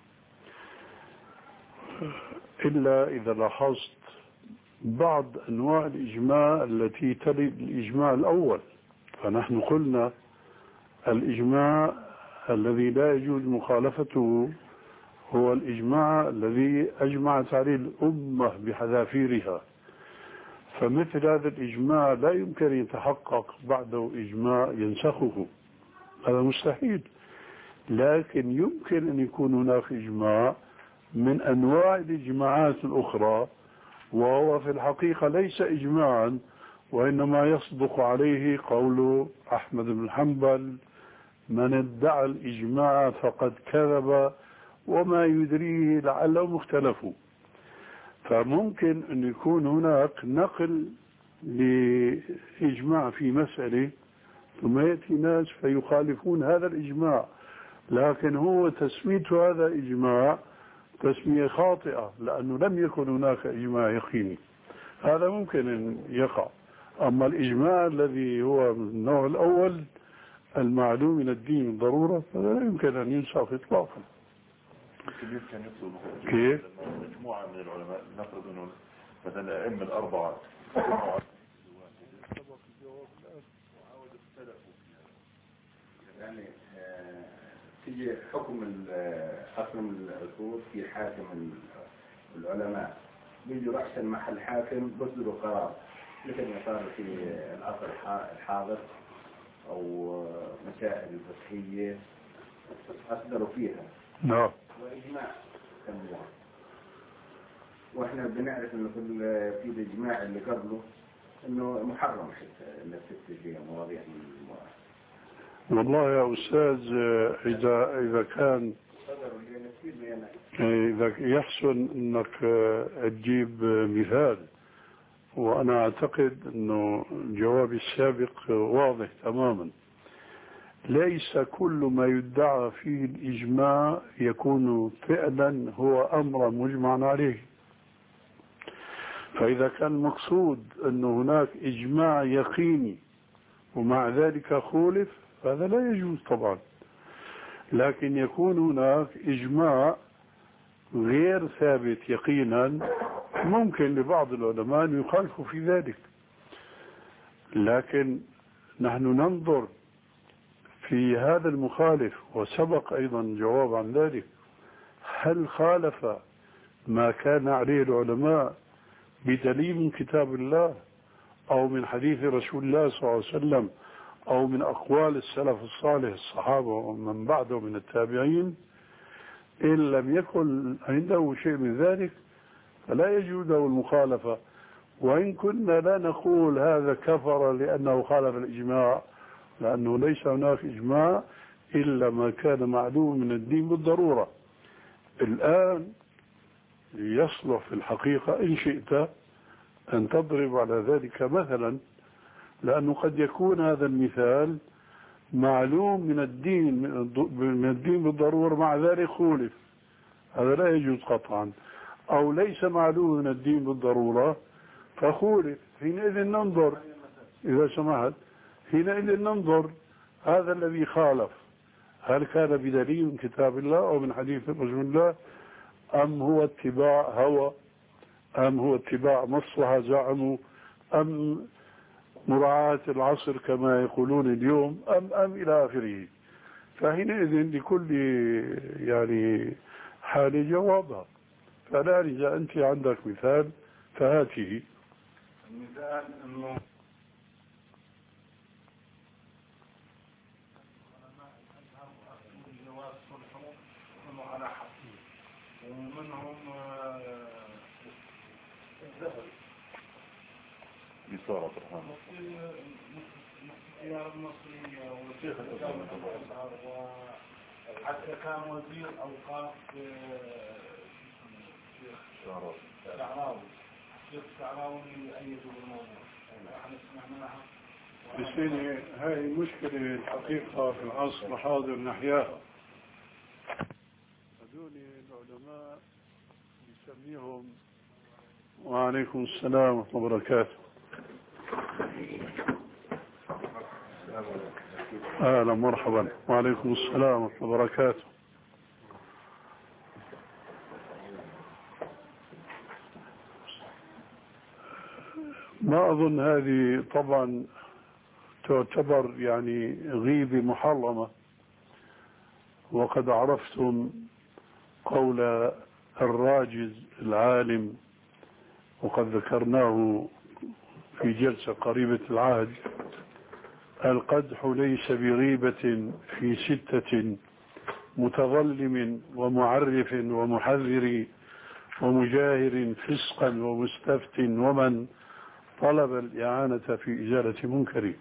إلا إذا لاحظت بعض أنواع الإجماع التي تلي الإجماع الأول. فنحن قلنا الإجماع الذي لا يجوز مخالفته هو الإجماع الذي أجمعت عليه الأمة بحذافيرها، فمثل هذا الإجماع لا يمكن يتحقق بعده إجماع ينسخه، هذا مستحيل. لكن يمكن أن يكون هناك إجماع من أنواع الإجماعات الأخرى، وهو في الحقيقة ليس إجماعا وإنما يصدق عليه قول أحمد بن حنبل من ادعى الإجماع فقد كذب وما يدريه لعلهم اختلفوا. فممكن أن يكون هناك نقل لإجماع في مسألة ثم يأتي ناس فيخالفون هذا الإجماع، لكن هو تسمية هذا إجماع تسمية خاطئة لأنه لم يكن هناك إجماع يقيني، هذا ممكن أن يقع. أما الإجماع الذي هو من النوع الأول المعلوم من الدين بالضرورة فلا يمكن أن ينسخ إطلاقا. كيف؟ مجموعة من العلماء نفرض أنه مثلا أئمة الأربعة يعني تيجي حكم حكم العصور في حاكم العلماء بيجي رأسا محل حاكم بصدروا قرار مثل ما صار في العصر الحاضر أو مسائل فقهية أصدروا فيها نعم وإجماع كمية. وإحنا بنعرف إنه في الإجماع اللي قبله إنه محرم حتى إنك تكتب فيها مواضيع من المواضيع. والله يا أستاذ، إذا إذا كان إذا يحسن أنك تجيب مثال، وأنا أعتقد أنه جوابي السابق واضح تماما. ليس كل ما يدعى فيه الإجماع يكون فعلا هو أمر مجمع عليه. فإذا كان المقصود أن هناك إجماع يقيني ومع ذلك خولف، فهذا لا يجوز طبعا. لكن يكون هناك إجماع غير ثابت يقينا، ممكن لبعض العلماء أن يخالفوا في ذلك. لكن نحن ننظر في هذا المخالف، وسبق أيضا جواب عن ذلك، هل خالف ما كان عليه العلماء بدليل من كتاب الله أو من حديث رسول الله صلى الله عليه وسلم أو من أقوال السلف الصالح الصحابة ومن بعده من التابعين؟ إن لم يكن عنده شيء من ذلك فلا يجوز له المخالفة. وإن كنا لا نقول هذا كفر لأنه خالف الإجماع، لأنه ليس هناك إجماع إلا ما كان معلوم من الدين بالضرورة. الآن يصلح في الحقيقة إن شئت أن تضرب على ذلك مثلا، لأنه قد يكون هذا المثال معلوم من الدين من الدين بالضرورة، مع ذلك خولف، هذا لا يجوز قطعا. أو ليس معلوم من الدين بالضرورة فخولف، حينئذ ننظر إذا سمحت حينئذ ننظر هذا الذي خالف هل كان بدليل من كتاب الله أو من حديث رسول الله، أم هو اتباع هوى، أم هو اتباع مصلحة زعموا، أم مراعاة العصر كما يقولون اليوم، أم أم إلى آخره. فحينئذ لكل يعني حال جوابها. فالآن إذا أنت عندك مثال فهاته. المثال أنه على حق ومنهم الذهب يسار عبد الرحمن السيارة المصرية والشيخ وحتى كان وزير أوقاف الشيخ شعراوي الشيخ شعراوي يأيدوا بالموضوع. احنا سمعناها بسيني هاي مشكلة الحقيقة في العصر الحاضر نحياها. هذول العلماء يسميهم. وعليكم السلام ورحمة الله وبركاته. أهلا مرحبا. وعليكم السلام ورحمة الله وبركاته. ما أظن هذه طبعا تعتبر يعني غيبة محرمة، وقد عرفتم قول الراجز العالم وقد ذكرناه في جلسة قريبة العهد: القدح ليس بغيبة في ستة متظلم ومعرف ومحذر ومجاهر فسقا ومستفت ومن طلب الإعانة في إزالة منكر.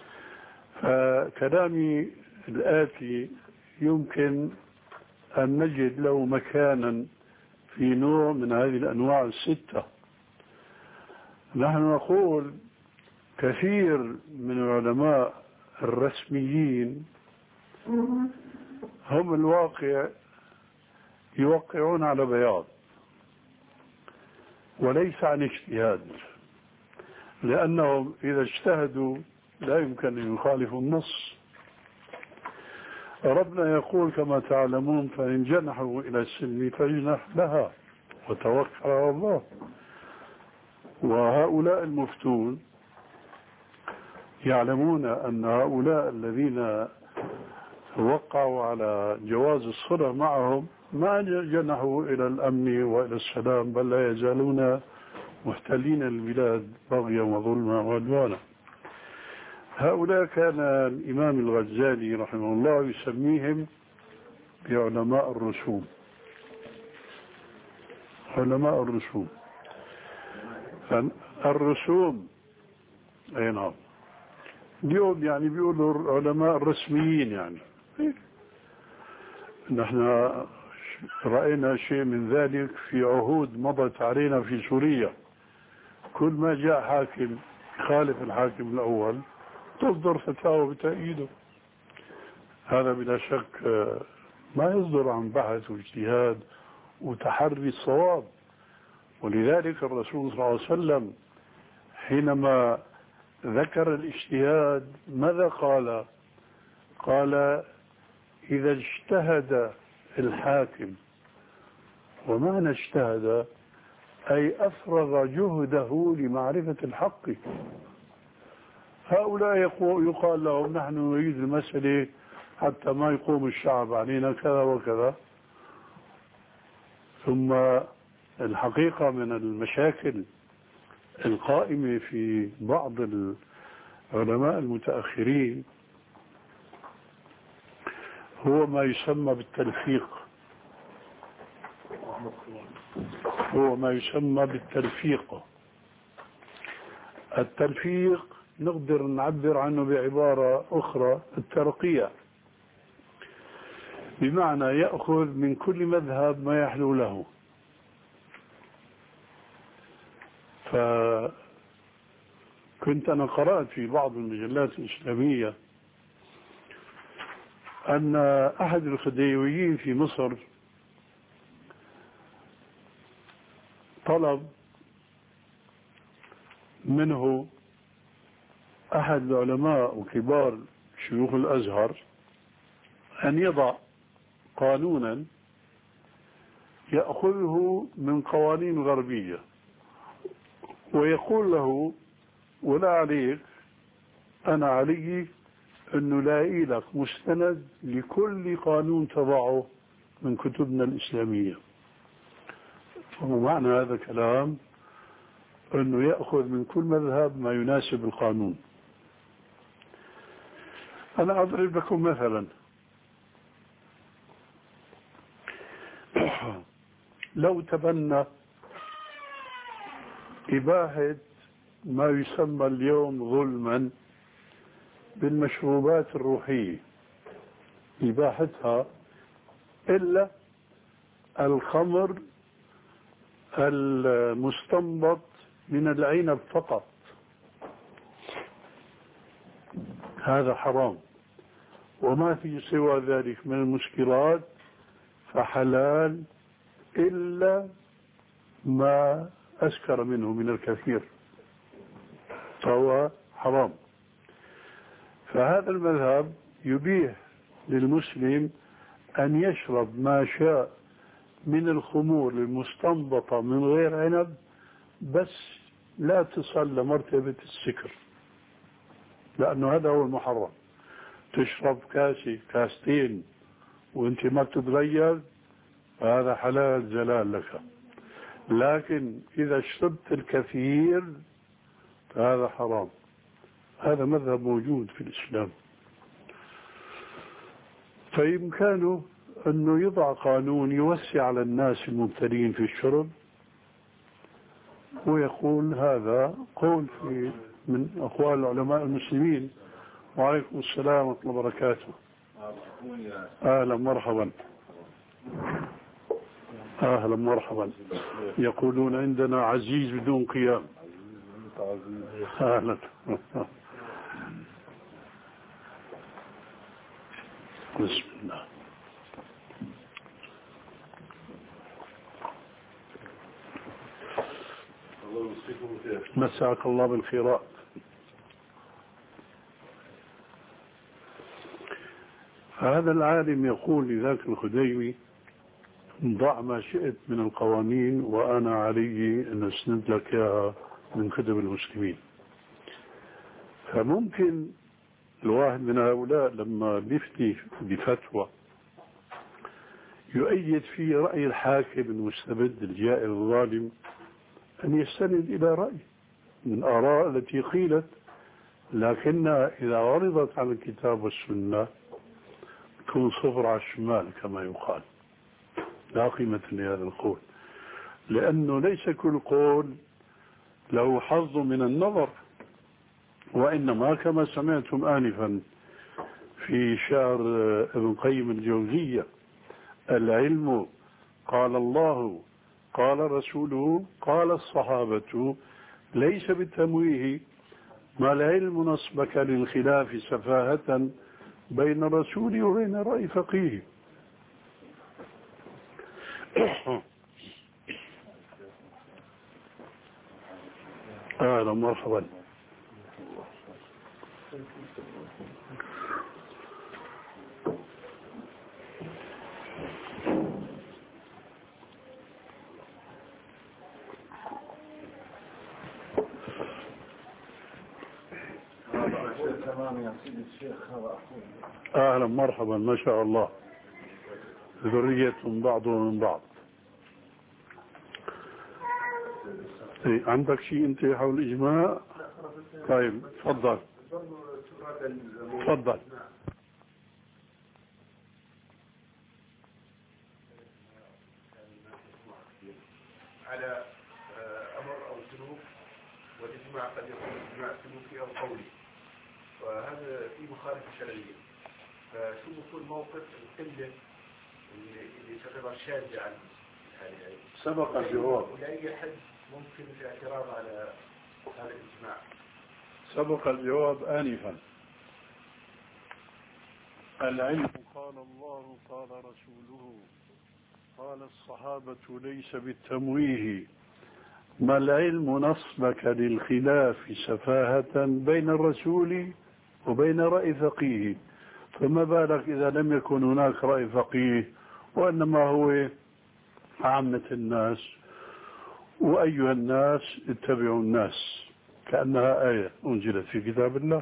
فكلامي الآتي يمكن أن نجد له مكانا في نوع من هذه الأنواع الستة. نحن نقول كثير من العلماء الرسميين هم الواقع يوقعون على بياض وليس عن اجتهاد، لأنهم إذا اجتهدوا لا يمكن أن يخالفوا النص. ربنا يقول كما تعلمون: فإن جنحوا إلى السلم فاجنح لها وتوكل على الله. وهؤلاء المفتون يعلمون أن هؤلاء الذين وقعوا على جواز الصلح معهم ما جنحوا إلى الأمن وإلى السلام، بل لا يزالون محتلين البلاد بغيا وظلما وعدوانا. هؤلاء كان الإمام الغزالي رحمه الله يسميهم بعلماء الرسوم. علماء الرسوم الرسوم أي نعم. اليوم يعني بيقولوا العلماء الرسميين يعني نحن رأينا شيء من ذلك في عهود مضت علينا في سوريا. كل ما جاء حاكم خالف الحاكم الأول تصدر فتاوى بتأييده. هذا بلا شك ما يصدر عن بحث واجتهاد وتحري الصواب. ولذلك الرسول صلى الله عليه وسلم حينما ذكر الاجتهاد ماذا قال؟ قال إذا اجتهد الحاكم، ومعنى اجتهد أي أفرغ جهده لمعرفة الحق. هؤلاء يقال لهم نحن نريد المسألة حتى ما يقوم الشعب علينا كذا وكذا. ثم الحقيقة من المشاكل القائمة في بعض العلماء المتأخرين هو ما يسمى بالتلفيق. هو ما يسمى بالتلفيق. التلفيق نقدر نعبر عنه بعبارة أخرى الترقية، بمعنى يأخذ من كل مذهب ما يحلو له. فكنت أنا قرأت في بعض المجلات الإسلامية أن أحد الخديويين في مصر طلب منه أحد العلماء وكبار شيوخ الأزهر أن يضع قانونا يأخذه من قوانين غربية ويقول له ولا عليك، أنا علي أنه لاقي لك مستند لكل قانون تضعه من كتبنا الإسلامية. ومعنى هذا الكلام أنه يأخذ من كل مذهب ما يناسب القانون. أنا أضرب لكم مثلا، لو تبنى إباحة ما يسمى اليوم ظلما بالمشروبات الروحية، إباحتها إلا الخمر المستنبط من العنب فقط، هذا حرام، وما في سوى ذلك من المسكرات فحلال إلا ما أسكر منه من الكثير فهو حرام. فهذا المذهب يبيح للمسلم أن يشرب ما شاء من الخمور المستنبطة من غير عنب، بس لا تصل لمرتبة السكر، لأنه هذا هو المحرم. تشرب كاسي كاستين وانت ما تتغير هذا حلال جلال لك، لكن إذا شربت الكثير فهذا حرام. هذا مذهب موجود في الإسلام. فإمكانه أنه يضع قانون يوسع على الناس المبتدئين في الشرب، ويقول هذا قول في من أقوال العلماء المسلمين. وعليكم السلام ورحمة الله وبركاته. أهلا مرحبا. أهلا مرحبا. يقولون عندنا عزيز بدون قيام. أهلا. بسم الله. مساك الله بالخيرات. هذا العالم يقول لذاك الخديوي ضع ما شئت من القوانين وأنا علي أن أسند لك إياها من كتب المسلمين. فممكن الواحد من هؤلاء لما بيفتي بفتوى يؤيد في رأي الحاكم المستبد الجائر الظالم أن يستند إلى رأي من آراء التي قيلت، لكنها إذا عرضت على الكتاب والسنة تكون صفر على الشمال كما يقال، لا قيمة لهذا القول، لأنه ليس كل قول له حظ من النظر، وإنما كما سمعتم آنفا في شعر ابن قيم الجوزية: العلم قال الله قال رسوله قال الصحابة ليس بالتمويه، ما العلم نصبك للخلاف سفاهة بين الرسول وبين رأي فقيه. أهلا مرحبا. أهلا مرحبا، ما شاء الله، ذرية بعضهم من بعض. عندك شيء أنت حول الإجماع؟ طيب تفضل تفضل. على أمر أو سلوك، والإجماع قد يكون إجماع سلوكي أو قولي، وهذا في مخالفة شرعية. فشو بيكون موقف القلة اللي تعتبر شاذة عن هذه؟ سبق الجواب. ولأي حد ممكن الاعتراض على هذا الإجماع؟ سبق الجواب آنفا. العلم قال الله قال رسوله قال الصحابة ليس بالتمويه، ما العلم نصبك للخلاف سفاهة بين الرسول وبين رأي فقيه. فما بالك إذا لم يكن هناك رأي فقيه وإنما هو عامة الناس، وأيها الناس اتبعوا الناس، كأنها آية أنزلت في كتاب الله.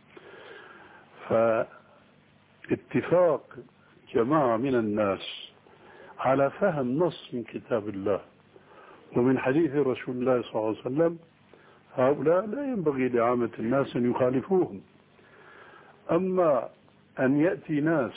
فاتفاق جماعة من الناس على فهم نص من كتاب الله ومن حديث رسول الله صلى الله عليه وسلم، هؤلاء لا ينبغي لعامة الناس أن يخالفوهم. أما أن يأتي ناس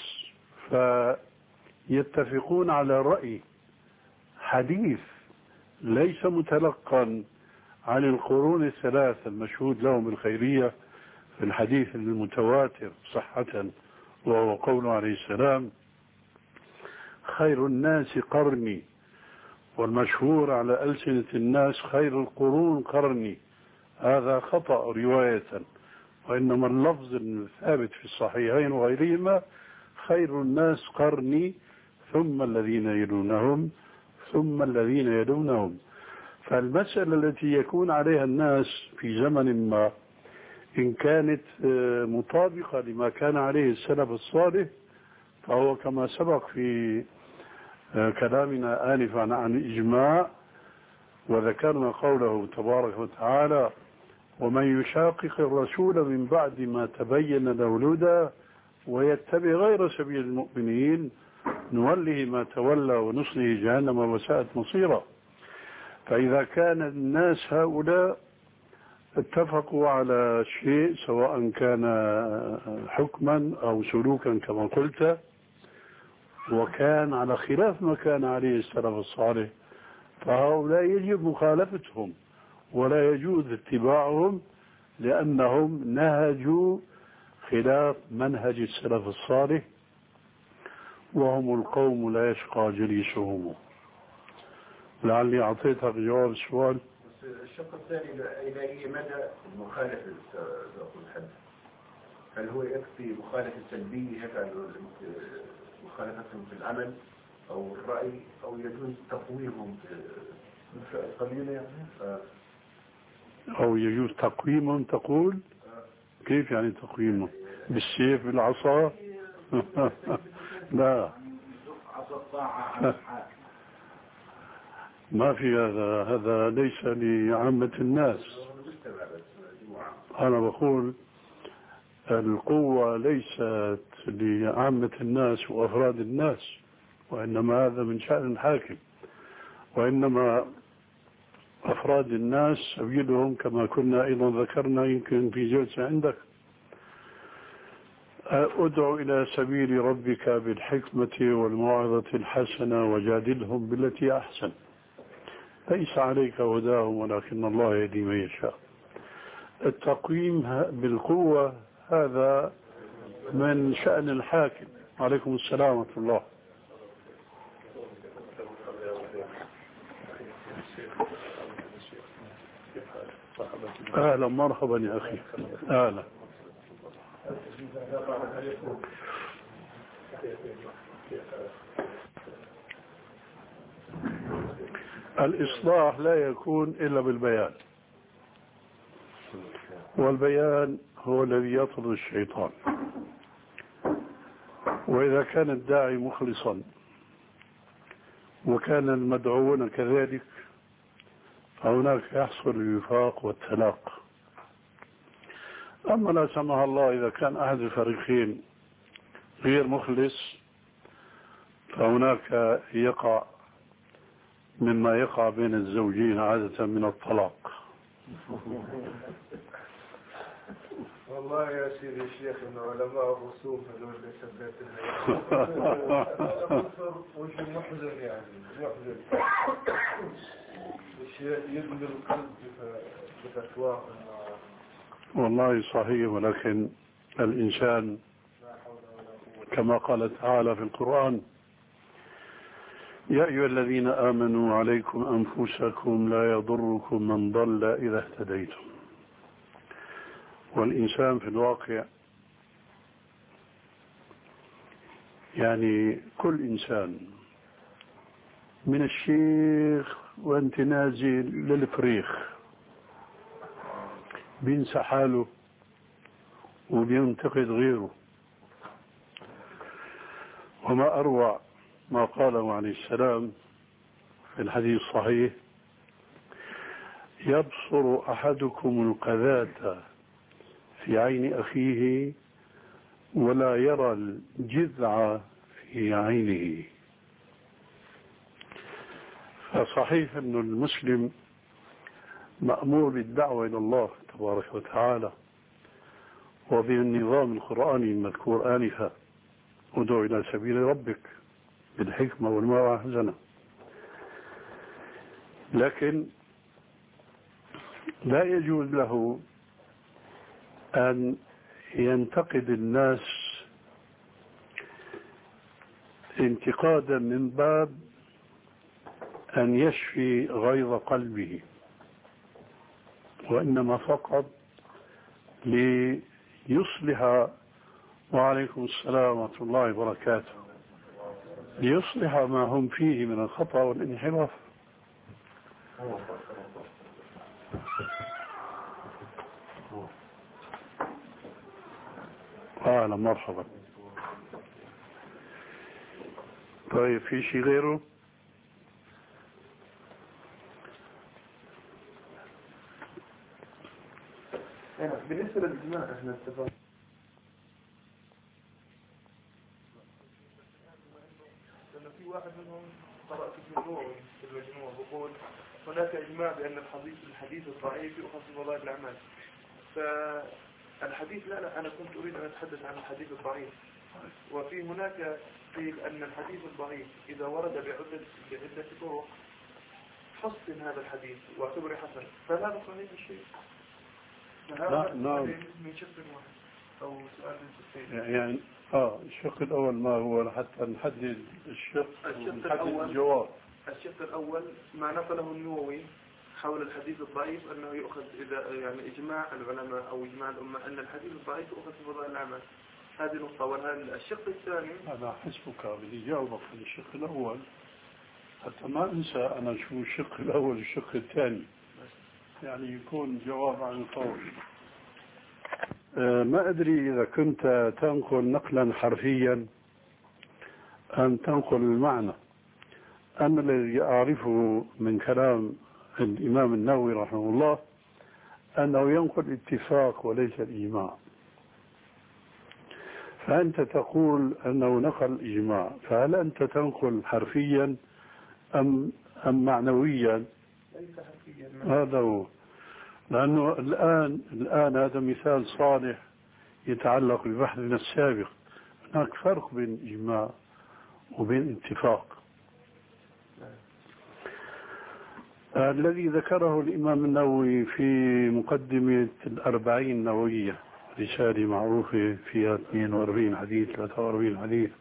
فيتفقون على رأي حديث ليس متلقا عن القرون الثلاثة المشهود لهم بالخيرية في الحديث المتواتر صحة، وهو قوله عليه السلام: خير الناس قرني، والمشهور على ألسنة الناس خير القرون قرني. هذا خطأ رواية، وإنما اللفظ الثابت في الصحيحين وغيرهما خير الناس قرني ثم الذين يلونهم ثم الذين يلونهم. فالمسألة التي يكون عليها الناس في زمن ما إن كانت مطابقة لما كان عليه السلف الصالح، فهو كما سبق في كلامنا آنفا عن الإجماع، وذكرنا قوله تبارك وتعالى: ومن يشاقق الرسول من بعد ما تبين له الهدى ويتبع غير سبيل المؤمنين نوله ما تولى ونصله جهنم وساءت مصيرا. فإذا كان الناس هؤلاء اتفقوا على شيء سواء كان حكما أو سلوكا كما قلت، وكان على خلاف ما كان عليه السلف الصالح، فهؤلاء يجب مخالفتهم ولا يجوز اتباعهم، لأنهم نهجوا خلاف منهج السلف الصالح، وهم القوم لا يشقى جليسهم. لعلي أعطيتك جواب السؤال. الشق الثاني: إلى أي مدى مخالفة الحد؟ هل هو يكفي مخالفة سلبية يفعل مخالفتهم في العمل أو الرأي، أو يجوز تقويمهم قليلا يعني؟ آه. أو يجوز تقويمهم تقول؟ آه. كيف يعني تقويمهم؟ بالسيف بالعصا؟ لا ما في هذا، هذا ليس لعامة الناس. أنا بقول القوة ليست لعامة الناس وأفراد الناس، وإنما هذا من شأن الحاكم، وإنما أفراد الناس أبيدهم كما كنا أيضا ذكرنا يمكن في جلسة عندك: ادع إلى سبيل ربك بالحكمة والموعظة الحسنة وجادلهم بالتي أحسن، ليس عليك هداهم ولكن الله يهدي من يشاء. التقويم بالقوة هذا من شأن الحاكم. عليكم السلام ورحمة الله. أهلا مرحبا يا أخي. أهلا. الإصلاح لا يكون إلا بالبيان، والبيان هو الذي يطرد الشيطان. وإذا كان الداعي مخلصا وكان المدعوون كذلك فهناك يحصل الوفاق والتلاق. أما لا سمح الله إذا كان أحد الفريقين غير مخلص فهناك يقع مما يقع بين الزوجين عادة من الطلاق. والله يا سيدي الشيخ إن علماء الرسوم هذول اللي سبيتنا وش محزن يعني محزن الشيء يدمر القلب بفتواه. والله صحيح، ولكن الإنسان كما قال تعالى في القرآن: يا أيها الذين آمنوا عليكم أنفسكم لا يضركم من ضل إذا اهتديتم. والإنسان في الواقع يعني كل إنسان من الشيخ وانت نازل للفريخ بينسى حاله وبينتقد غيره. وما أروع ما قاله عليه السلام في الحديث الصحيح: يبصر أحدكم القذاة في عين أخيه ولا يرى الجذع في عينه. فصحيح أن المسلم مأمور بالدعوة إلى الله تبارك وتعالى وبالنظام القرآني المذكور آنفا: ادعو إلى سبيل ربك بالحكمة والموعظة الحسنة. لكن لا يجوز له أن ينتقد الناس انتقادا من باب أن يشفي غيظ قلبه، وإنما فقط ليصلح. وعليكم السلام ورحمة الله وبركاته. ليصلح ما هم فيه من الخطأ والانحراف. أهلا مرحبا. طيب في شيء غيره؟ بالنسبة للإجماع احنا اتفقنا لأن في واحد منهم قرأت في النور في المجموع بقول هناك إجماع بأن الحديث الحديث الضعيف يؤخذ في فضائل الأعمال. فالحديث لا لا أنا كنت أريد أن أتحدث عن الحديث الضعيف. وفي هناك قيل أن الحديث الضعيف إذا ورد بعدة بعدة طرق حسن هذا الحديث واعتبره حسن، فهذا صحيح الشيء. لا نعم. من شق واحد أو سؤال من يعني آه الشق الأول ما هو حتى نحدد الشق الشق الأول الجواب. الشق الأول ما نقله النووي حول الحديث الضعيف أنه يؤخذ إذا يعني إجماع العلماء أو إجماع الأمة أن الحديث الضعيف يؤخذ في فضائل الأعمال. هذه نقطة. وهذا الشق الثاني أنا حسبك بدي جاوبك في الشق الأول حتى ما أنسى أنا شو الشق الأول والشق الثاني، يعني يكون جواب عن الفور. أه ما أدري إذا كنت تنقل نقلا حرفيا أم تنقل المعنى. أما الذي أعرفه من كلام الإمام النووي رحمه الله أنه ينقل اتفاق وليس الإجماع. فأنت تقول أنه نقل إجماع، فهل أنت تنقل حرفيا أم, أم معنويا؟ ليس حرفيا. هذا هو. لأنه الآن الآن هذا مثال صالح يتعلق ببحثنا السابق. هناك فرق بين إجماع وبين اتفاق. الذي ذكره الإمام النووي في مقدمة الأربعين النووية، رسالة معروفة فيها اثنين وأربعين حديث ثلاثة وأربعين حديث،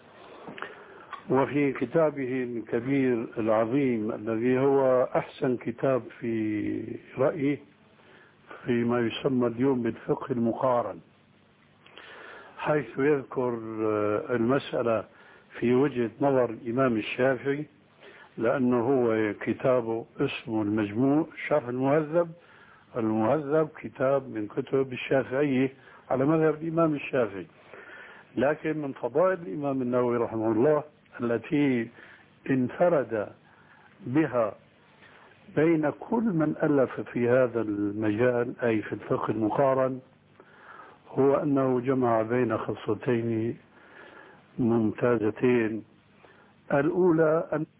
وفي كتابه الكبير العظيم الذي هو أحسن كتاب في رأيي فيما يسمى اليوم بالفقه المقارن، حيث يذكر المسألة في وجهة نظر الإمام الشافعي، لأنه هو كتابه اسمه المجموع شرح المهذب. المهذب كتاب من كتب الشافعية على مذهب الإمام الشافعي، لكن من فضائل الإمام النووي رحمه الله التي انفرد بها بين كل من ألف في هذا المجال أي في الفقه المقارن، هو أنه جمع بين خصلتين ممتازتين. الأولى أن